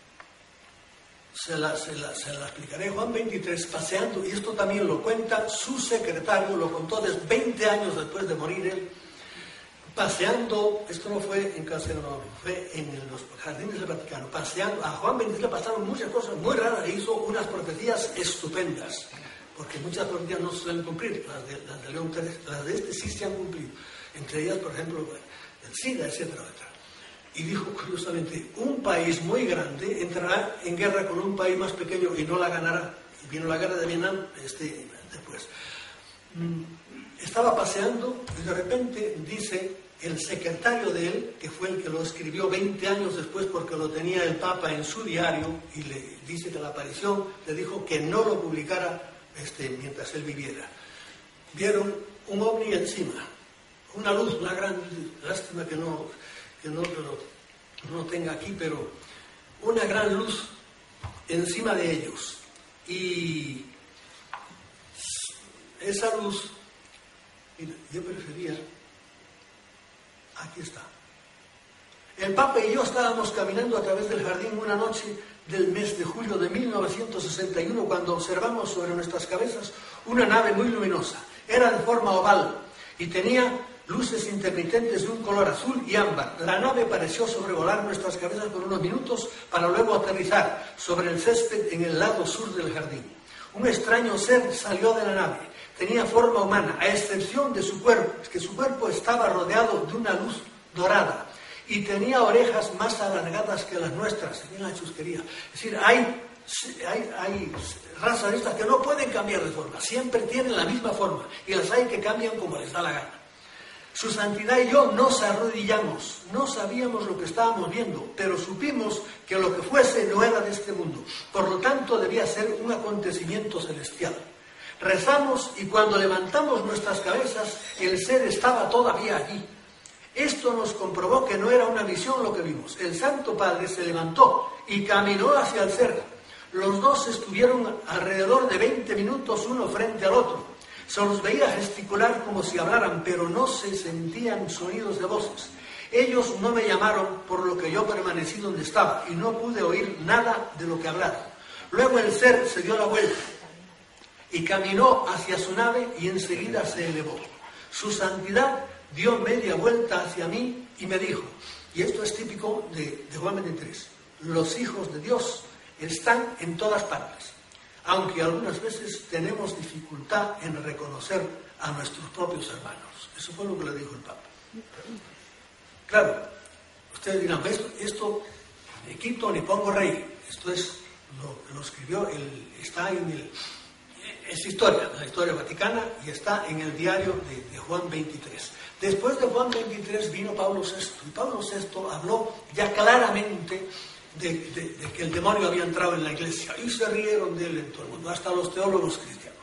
se la, se, la, se la explicaré. Juan veintitrés, paseando, y esto también lo cuenta su secretario, lo contó desde veinte años después de morir él, paseando, esto no fue en Castelnuovo, fue en los jardines del Vaticano, paseando, a Juan veintitrés le pasaron muchas cosas muy raras, e hizo unas profecías estupendas, porque muchas profecías no se suelen cumplir, las de, las de León trece, las de este sí se han cumplido, entre ellas, por ejemplo, el SIDA, etcétera, etcétera. Y dijo curiosamente, un país muy grande entrará en guerra con un país más pequeño y no la ganará. Y vino la guerra de Vietnam este, después. Estaba paseando y de repente dice el secretario de él, que fue el que lo escribió veinte años después porque lo tenía el Papa en su diario, y le dice que la aparición le dijo que no lo publicara este, mientras él viviera. Vieron un ovni encima, una luz, una gran lástima que no... que no lo no tenga aquí, pero una gran luz encima de ellos. Y esa luz, mira, yo prefería, aquí está. El Papa y yo estábamos caminando a través del jardín una noche del mes de julio de mil novecientos sesenta y uno cuando observamos sobre nuestras cabezas una nave muy luminosa. Era de forma oval y tenía luces intermitentes de un color azul y ámbar. La nave pareció sobrevolar nuestras cabezas por unos minutos para luego aterrizar sobre el césped en el lado sur del jardín. Un extraño ser salió de la nave. Tenía forma humana, a excepción de su cuerpo, es que su cuerpo estaba rodeado de una luz dorada y tenía orejas más alargadas que las nuestras. Tenía la chusquería. Es decir, hay, hay, hay razas de estas que no pueden cambiar de forma, siempre tienen la misma forma y las hay que cambian como les da la gana. Su santidad y yo nos arrodillamos, no sabíamos lo que estábamos viendo, pero supimos que lo que fuese no era de este mundo, por lo tanto debía ser un acontecimiento celestial. Rezamos y cuando levantamos nuestras cabezas, el ser estaba todavía allí. Esto nos comprobó que no era una visión lo que vimos. El Santo Padre se levantó y caminó hacia el ser. Los dos estuvieron alrededor de veinte minutos uno frente al otro. Se los veía gesticular como si hablaran, pero no se sentían sonidos de voces. Ellos no me llamaron, por lo que yo permanecí donde estaba y no pude oír nada de lo que hablaron. Luego el ser se dio la vuelta y caminó hacia su nave y enseguida se elevó. Su santidad dio media vuelta hacia mí y me dijo, y esto es típico de, de Juan veintitrés, los hijos de Dios están en todas partes, aunque algunas veces tenemos dificultad en reconocer a nuestros propios hermanos. Eso fue lo que le dijo el Papa. Claro, ustedes dirán, esto, esto ni quito ni pongo rey. Esto es lo que lo escribió, el, está en el, es historia, la historia vaticana, y está en el diario de, de Juan veintitrés. Después de Juan veintitrés vino Pablo sexto, y Pablo sexto habló ya claramente De, de, de que el demonio había entrado en la iglesia y se rieron de él en todo el mundo, hasta los teólogos cristianos.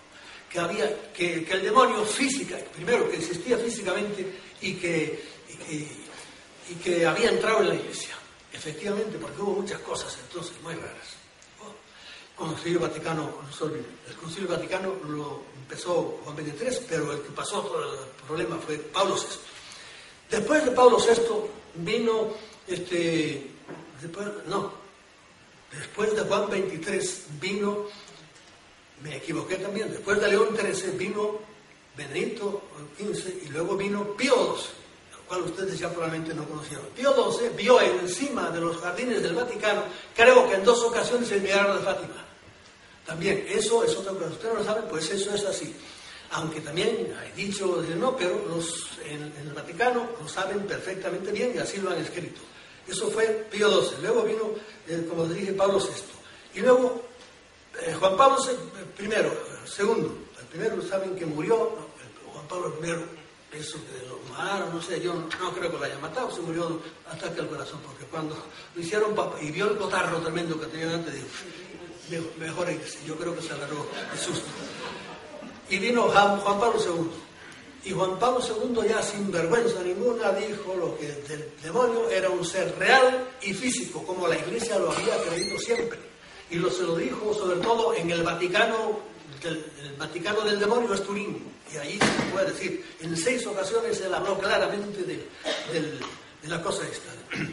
que había, que, que el demonio física, primero que existía físicamente y que, y que, y que había entrado en la iglesia. Efectivamente, porque hubo muchas cosas entonces muy raras. Con el Concilio Vaticano, sorry, el Concilio Vaticano lo empezó Juan veintitrés, pero el que pasó todo el problema fue Pablo sexto. Después de Pablo sexto vino, este, después, no, después de Juan veintitrés vino, me equivoqué también, después de León trece vino Benedicto quince y luego vino Pío doce, lo cual ustedes ya probablemente no conocieron. Pío doce vio encima de los jardines del Vaticano, creo que en dos ocasiones el milagro de Fátima. También, eso es otra cosa. Ustedes no lo saben, pues eso es así. Aunque también hay dicho de no, pero los, en, en el Vaticano lo saben perfectamente bien y así lo han escrito. Eso fue Pío doce. Luego vino, eh, como les dije, Pablo sexto. Y luego eh, Juan Pablo primero, segundo. El primero saben que murió, no, Juan Pablo primero, eso que lo mataron, no sé, yo no, no creo que lo haya matado, se murió de ataque al corazón, porque cuando lo hicieron papa y vio el cotarro tremendo que tenía antes, dijo, mejor yo creo que se agarró de susto. Y vino Juan Pablo segundo. Y Juan Pablo segundo ya sin vergüenza ninguna dijo lo que el demonio era un ser real y físico, como la Iglesia lo había creído siempre. Y lo, se lo dijo sobre todo en el Vaticano, del, el Vaticano del demonio es Turín. Y ahí se puede decir, en seis ocasiones él habló claramente de, de, de la cosa esta.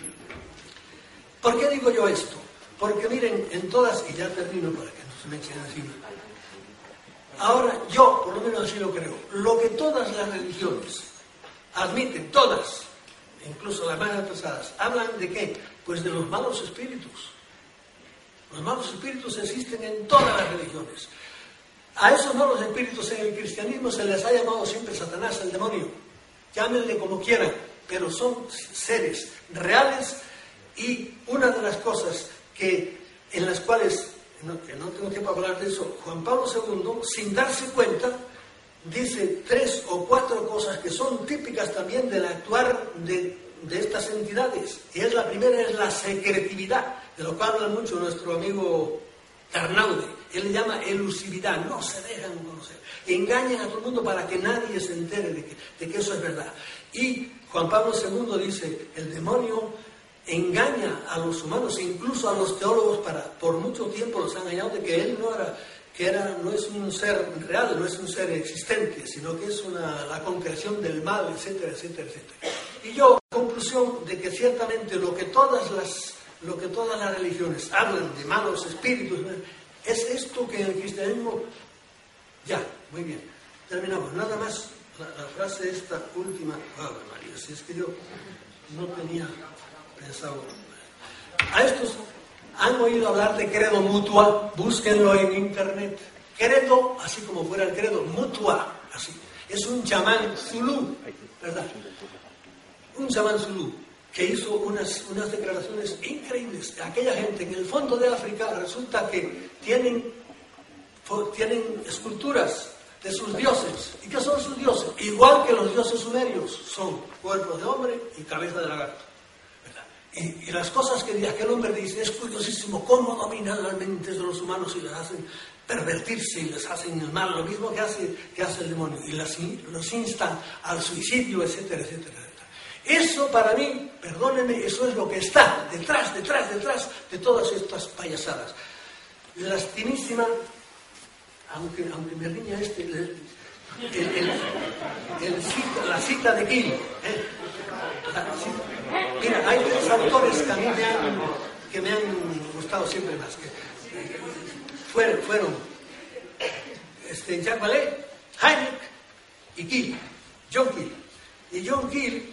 ¿Por qué digo yo esto? Porque miren, en todas, y ya termino para que no se me echen encima. Ahora, yo, por lo menos así lo creo, lo que todas las religiones admiten, todas, incluso las más atrasadas, hablan de qué? Pues de los malos espíritus. Los malos espíritus existen en todas las religiones. A esos malos espíritus en el cristianismo se les ha llamado siempre Satanás, el demonio. Llámenle como quieran, pero son seres reales y una de las cosas que en las cuales, no, que no tengo tiempo para hablar de eso, Juan Pablo segundo, sin darse cuenta, dice tres o cuatro cosas que son típicas también del actuar de, de estas entidades. Y es la primera, es la secretividad, de lo cual habla mucho nuestro amigo Carnaude. Él le llama elusividad, no se dejan conocer. Engañan a todo el mundo para que nadie se entere de que, de que eso es verdad. Y Juan Pablo segundo dice, el demonio engaña a los humanos, incluso a los teólogos, para por mucho tiempo los han engañado de que él no era, que era, no es un ser real, no es un ser existente, sino que es una, la concreción del mal, etcétera, etcétera, etcétera. Y yo, conclusión de que ciertamente lo que todas las, lo que todas las religiones hablan de malos espíritus, es esto que en el cristianismo, ya, muy bien, terminamos, nada más la, la frase esta última, ah, María, si es que yo no tenía pensado. A estos han oído hablar de credo mutua, búsquenlo en internet. Credo, así como fuera el credo, mutua, así. Es un chamán zulú, ¿verdad? Un chamán zulú que hizo unas, unas declaraciones increíbles. Aquella gente en el fondo de África resulta que tienen, tienen esculturas de sus dioses. ¿Y qué son sus dioses? Igual que los dioses sumerios, son cuerpo de hombre y cabeza de lagarto. Y, y las cosas que aquel hombre dice, es curiosísimo cómo dominan las mentes de los humanos y les hacen pervertirse y les hacen el mal, lo mismo que hace, que hace el demonio, y las, los instan al suicidio, etcétera, etcétera, etcétera. Eso para mí, perdónenme, eso es lo que está detrás, detrás, detrás de todas estas payasadas. Lastimísima, aunque, aunque me riña este, el, el, el, el cita, la cita de Gil, ¿eh? Mira, hay tres autores que a mí me han, que me han gustado siempre más. Que, que fueron, fueron este, Jacques Vallée, Hynek y Keel, John Keel. Y John Keel,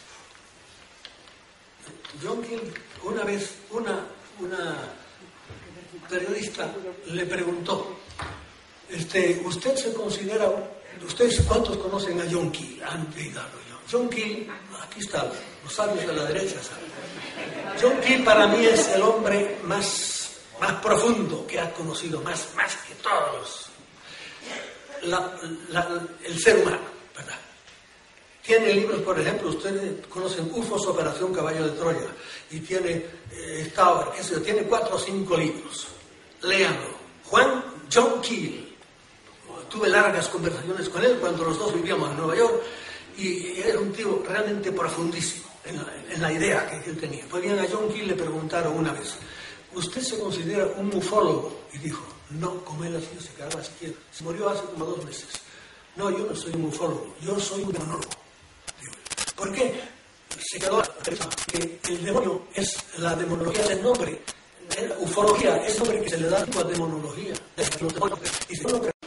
John Keel, una vez, una, una periodista le preguntó, este, ¿usted se considera, ustedes cuántos conocen a John Keel? Han pegado yo. John Keel, aquí está, los sabios de la derecha saben. John Keel para mí es el hombre más, más profundo que ha conocido, más, más que todos, la, la, el ser humano, ¿verdad? Tiene libros, por ejemplo, ustedes conocen U F O S, Operación Caballo de Troya, y tiene, eh, está, qué sé yo, tiene cuatro o cinco libros. Léanlo. Juan John Keel. tuve largas conversaciones con él cuando los dos vivíamos en Nueva York, y era un tío realmente profundísimo en la, en la idea que él tenía. Pues bien, a John Keel le preguntaron una vez, ¿usted se considera un ufólogo? Y dijo, no, como él así se quedaba así quieto. Se murió hace como dos meses. No, yo no soy un ufólogo, yo soy un demonólogo. ¿Por qué? Se quedó que el demonio es la demonología del nombre. Ufología es nombre que se le da a demonología. Y si uno